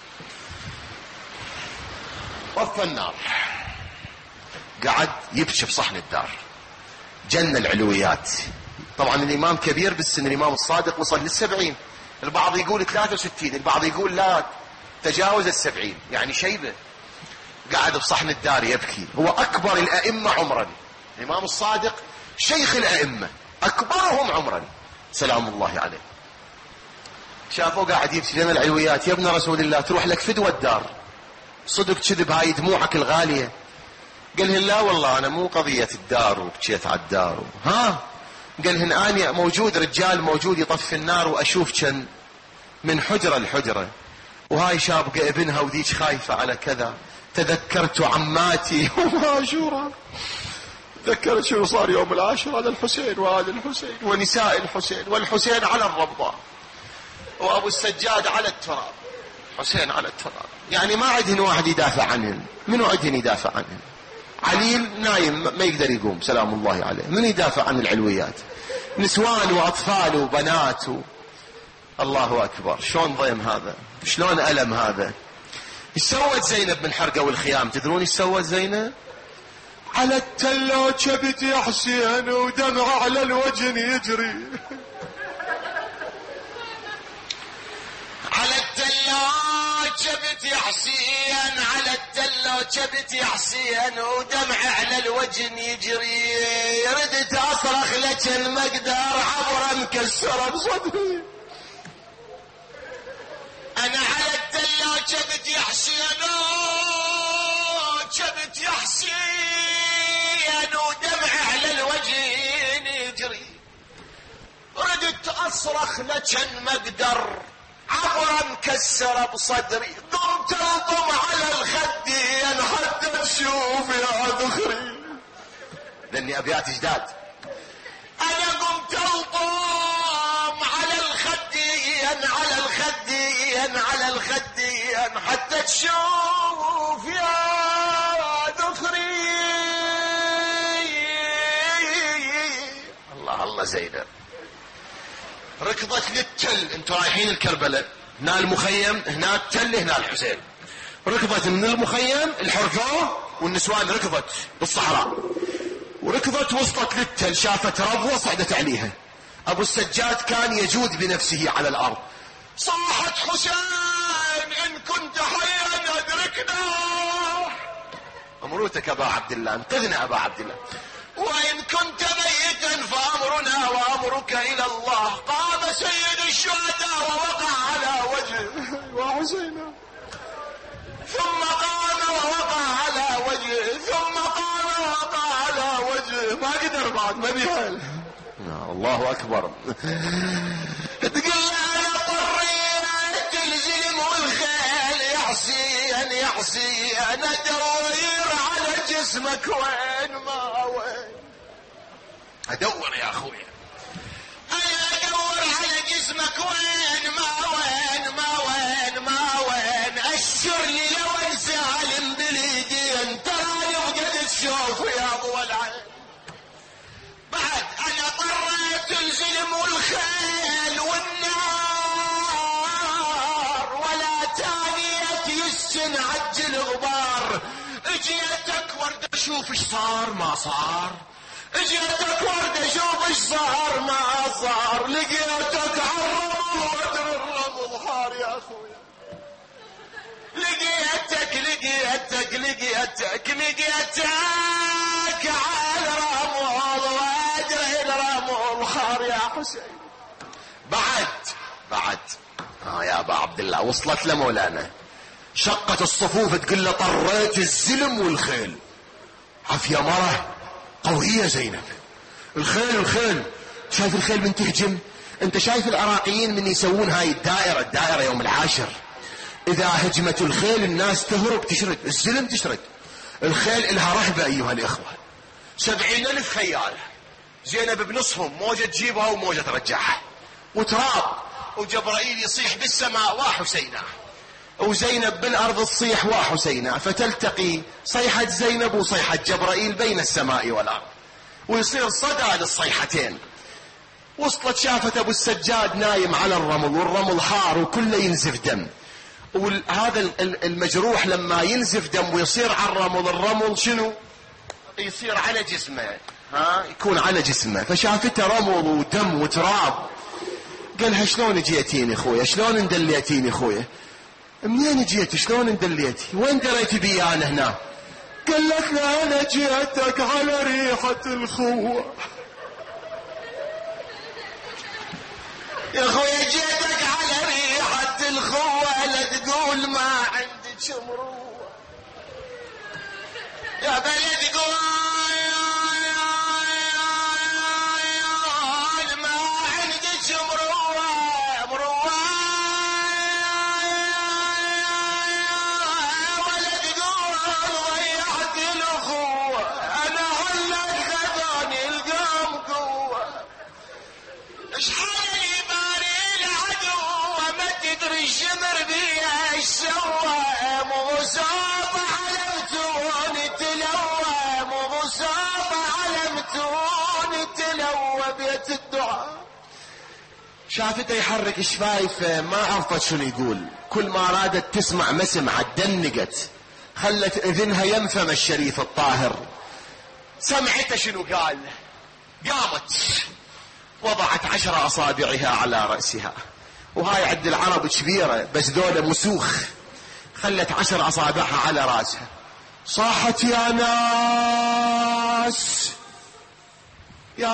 S1: طفى النار، قعد يبكي بصحن الدار، جنة العلويات. طبعا الإمام كبير بالسن، الإمام الصادق وصل لل70، البعض يقول 63، البعض يقول لا تجاوز 70، يعني شيبة. قعد بصحن الدار يبكي. هو أكبر الأئمة عمرا، الإمام الصادق شيخ الأئمة أكبرهم عمرا سلام الله عليه. شافوا قاعد يبكي جنة العلويات: يا ابن رسول الله تروح لك فدوى الدار، صدق كذب هاي دموعك الغالية؟ قال لهن: لا والله أنا مو قضية الدار وبكيت على الدار. ها؟ قال لهن: أنا موجود، رجال موجود يطفي النار وأشوف كان من حجرة لحجرة، وهاي شابقة ابنها وذيك خايفة على كذا. تذكرت عماتي ومعاشورة، تذكرت شو صار يوم العاشر، هذا الحسين وهذا الحسين ونساء الحسين، والحسين على الربضة وأبو السجاد على التراب، حسين على التراب. يعني ما عندهن واحد يدافع عنهن. منو عندهن يدافع عنهن؟ عليل نايم ما يقدر يقوم سلام الله عليه، من يدافع عن العلويات؟ نسوان وأطفال وبنات الله أكبر. شلون ضيم هذا؟ شلون ألم هذا؟ ايش سوت زينب من حرقة والخيام؟ تدرون ايش سوت زينب؟ على التلة شبت يا حسين ودمع على الوجه يجري. على التلة شبت يا حسين، على التلة شبت يا حسين ودمع على الوجه يجري. ردت أصرخ لك المقدار عبرة مكسرة بصدري. أنا على التلة شبت يا حسين، شبت يا حسين ودمع على الوجه يجري. ردت أصرخ لك المقدر عبرة مكسرة بصدري. قمت ألطم على الخدين حتى تشوف يا ذخري، لأني أبيات جداد. أنا قمت ألطم على الخدين على الخدين على الخدين حتى تشوف يا ذخري. الله الله زينب ركضت للتل. انتوا رايحين الكربلاء، هنا المخيم، هنا التل، هنا الحسين. ركضت من المخيم الحرفة والنسوان ركضت بالصحراء، وركضت وصلت للتل، شافت ربوة صعدت عليها. ابو السجاد كان يجود بنفسه على الارض. صاحت: حسين ان كنت حيا ادركنا. امروتك ابا عبد الله، انقذنا ابا عبد الله. وإن كنت ميتا فأمرنا وأمرك إلى الله. قام سيد الشهداء ووقع على وجهه وحسين، ثم قام ووقع على وجهه، ثم قام ووقع على وجهه. ما قدر بعد، ما بيهال. الله أكبر. تقول أنا طريت تلزم الخيل يا حسين يا حسين، أدور على جسمك وين ما وين. أدور يا أخوي، أنا أدور على جسمك وين ما وين ما وين ما وين. أشر لي لو سالم باليدين، ترى يوجد تشوف يا أبو العين. بعد أنا طريت الزلم والخيل والنار، ولا تانية يسن عجل غبار. اجيتك ورد اشوف ايش صار ما صار، جيتك ورد اشوف ايش صار ما صار، لقيتك عالرمل وادري الرمل حار يا اخويا، لقيتك عالرمل وادري الرمل حار يا حسين. بعد يا ابا عبد الله وصلت لمولانا، شقت الصفوف تقول له طريت الزلم والخيل. عافية مرة قوية زينب. الخيل شايف الخيل من تهجم؟ انت شايف العراقيين من يسوون هاي الدائرة يوم العاشر، اذا هجمت الخيل الناس تهرب تشرد، الزلم تشرد. الخيل الها رهبة ايها الاخوة، 70,000 خيال، زينب بنصهم، موجة تجيبها وموجة ترجعها، وتراب، وجبرائيل يصيح بالسماء وحسينا، وزينب بالارض تصيح وحسينا، فتلتقي صيحة زينب وصيحة جبرائيل بين السماء والارض، ويصير صدى للصيحتين. وصلت شافت ابو السجاد نايم على الرمل، والرمل حار وكله ينزف دم، وهذا المجروح لما ينزف دم ويصير على الرمل شنو يصير على جسمه؟ يكون على جسمه. فشافته رمل ودم وتراب، قالها شلون جيتيني خويا، شلون اندليتيني خويا؟ منين جيت شلون اندليتي؟ وين دريتي بي انا هنا؟ قالت له انا جيتك على ريحة الخوة يا خويا، جيتك على ريحة الخوة، لا تقول ما عندك مروة يا بلد، قول ما عندك مروة ولا تقول ضيعت الأخوة، أنا هلك خذاني القام قوة، اشحال يباري العدو ما تدري الشمر بيها ايش سوى، مغصوب علمتون تلوى، مغصوب علمتون تلوى بيت الدعاء. شافته يحرك الشفايفه ما عرفت شنو يقول، كل ما رادت تسمع ما سمعت، دنقت، خلت اذنها ينفم الشريف الطاهر، سمعته شنو قال، قامت وضعت 10 أصابعها على رأسها، وهاي عند العرب كبيرة بس ذولا مسوخ، خلت 10 أصابعها على رأسها، صاحت يا ناس يا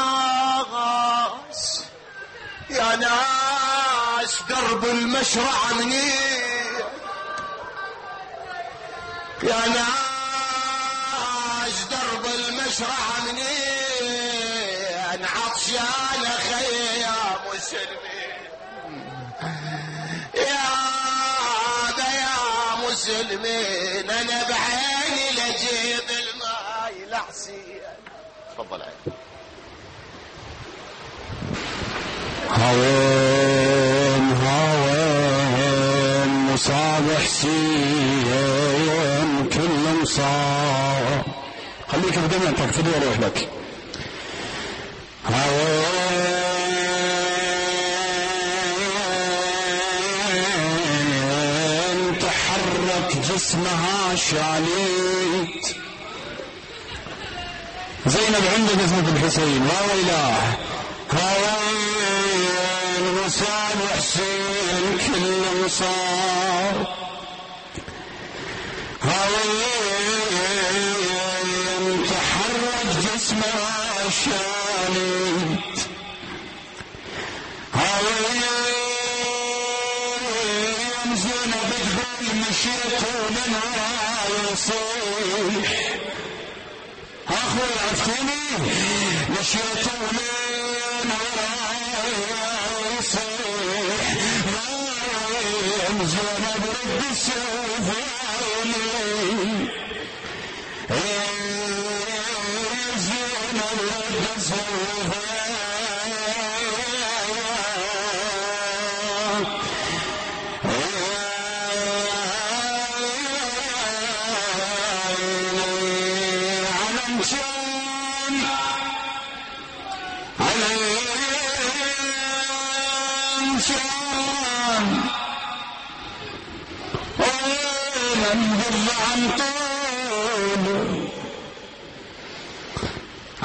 S1: ناس يا ناس، درب المشرع منيح يا ناس، درب المشرع منيح، عطشان خي يا مسلمين يا مسلمين، انا بعيني لجيب الماي لحسين. تفضل عيني.
S2: هاوين مصاب حسين كل مصاب، خليك بدمعتك خذ وروح لك. هاوين تحرك جسمها شاليت، زينب عندك اسمك الحسين لا ويلاه. هاوين مصاب حسين كل مصاب، هاوين تحرك جسمها شاليت، هاوين زينب تقول مشيت ومن وراي يصيح، اخوي عرفتني مشيت ومن وراي يصيح، هاوين زينب رد السيف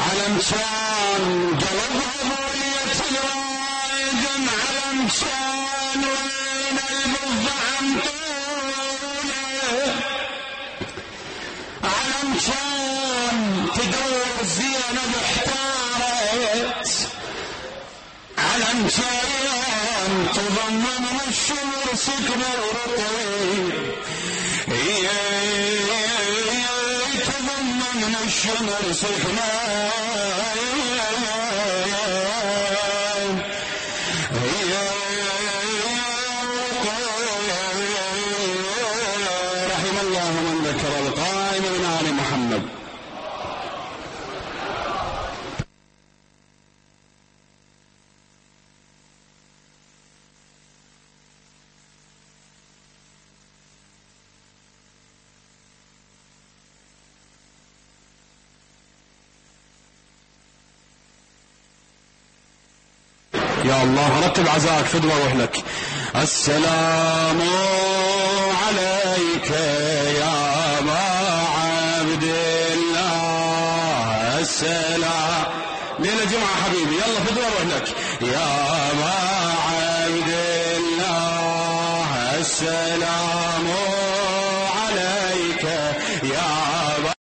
S2: علم شان قلبها بولية الوايد علم شان وين البضع عمطولة علم شان تدور زينب احتارت علم شان تضمن الشمر سكن ورطيب تضمن الشمر سكنه رحم الله من ذكر القائم من آل محمد. يا الله رتب عزاك فدوى روح لك. السلام عليك يا أبا عبد الله السلام ليلة جمعة حبيبي يلا فدوى روح لك. يا أبا عبد الله السلام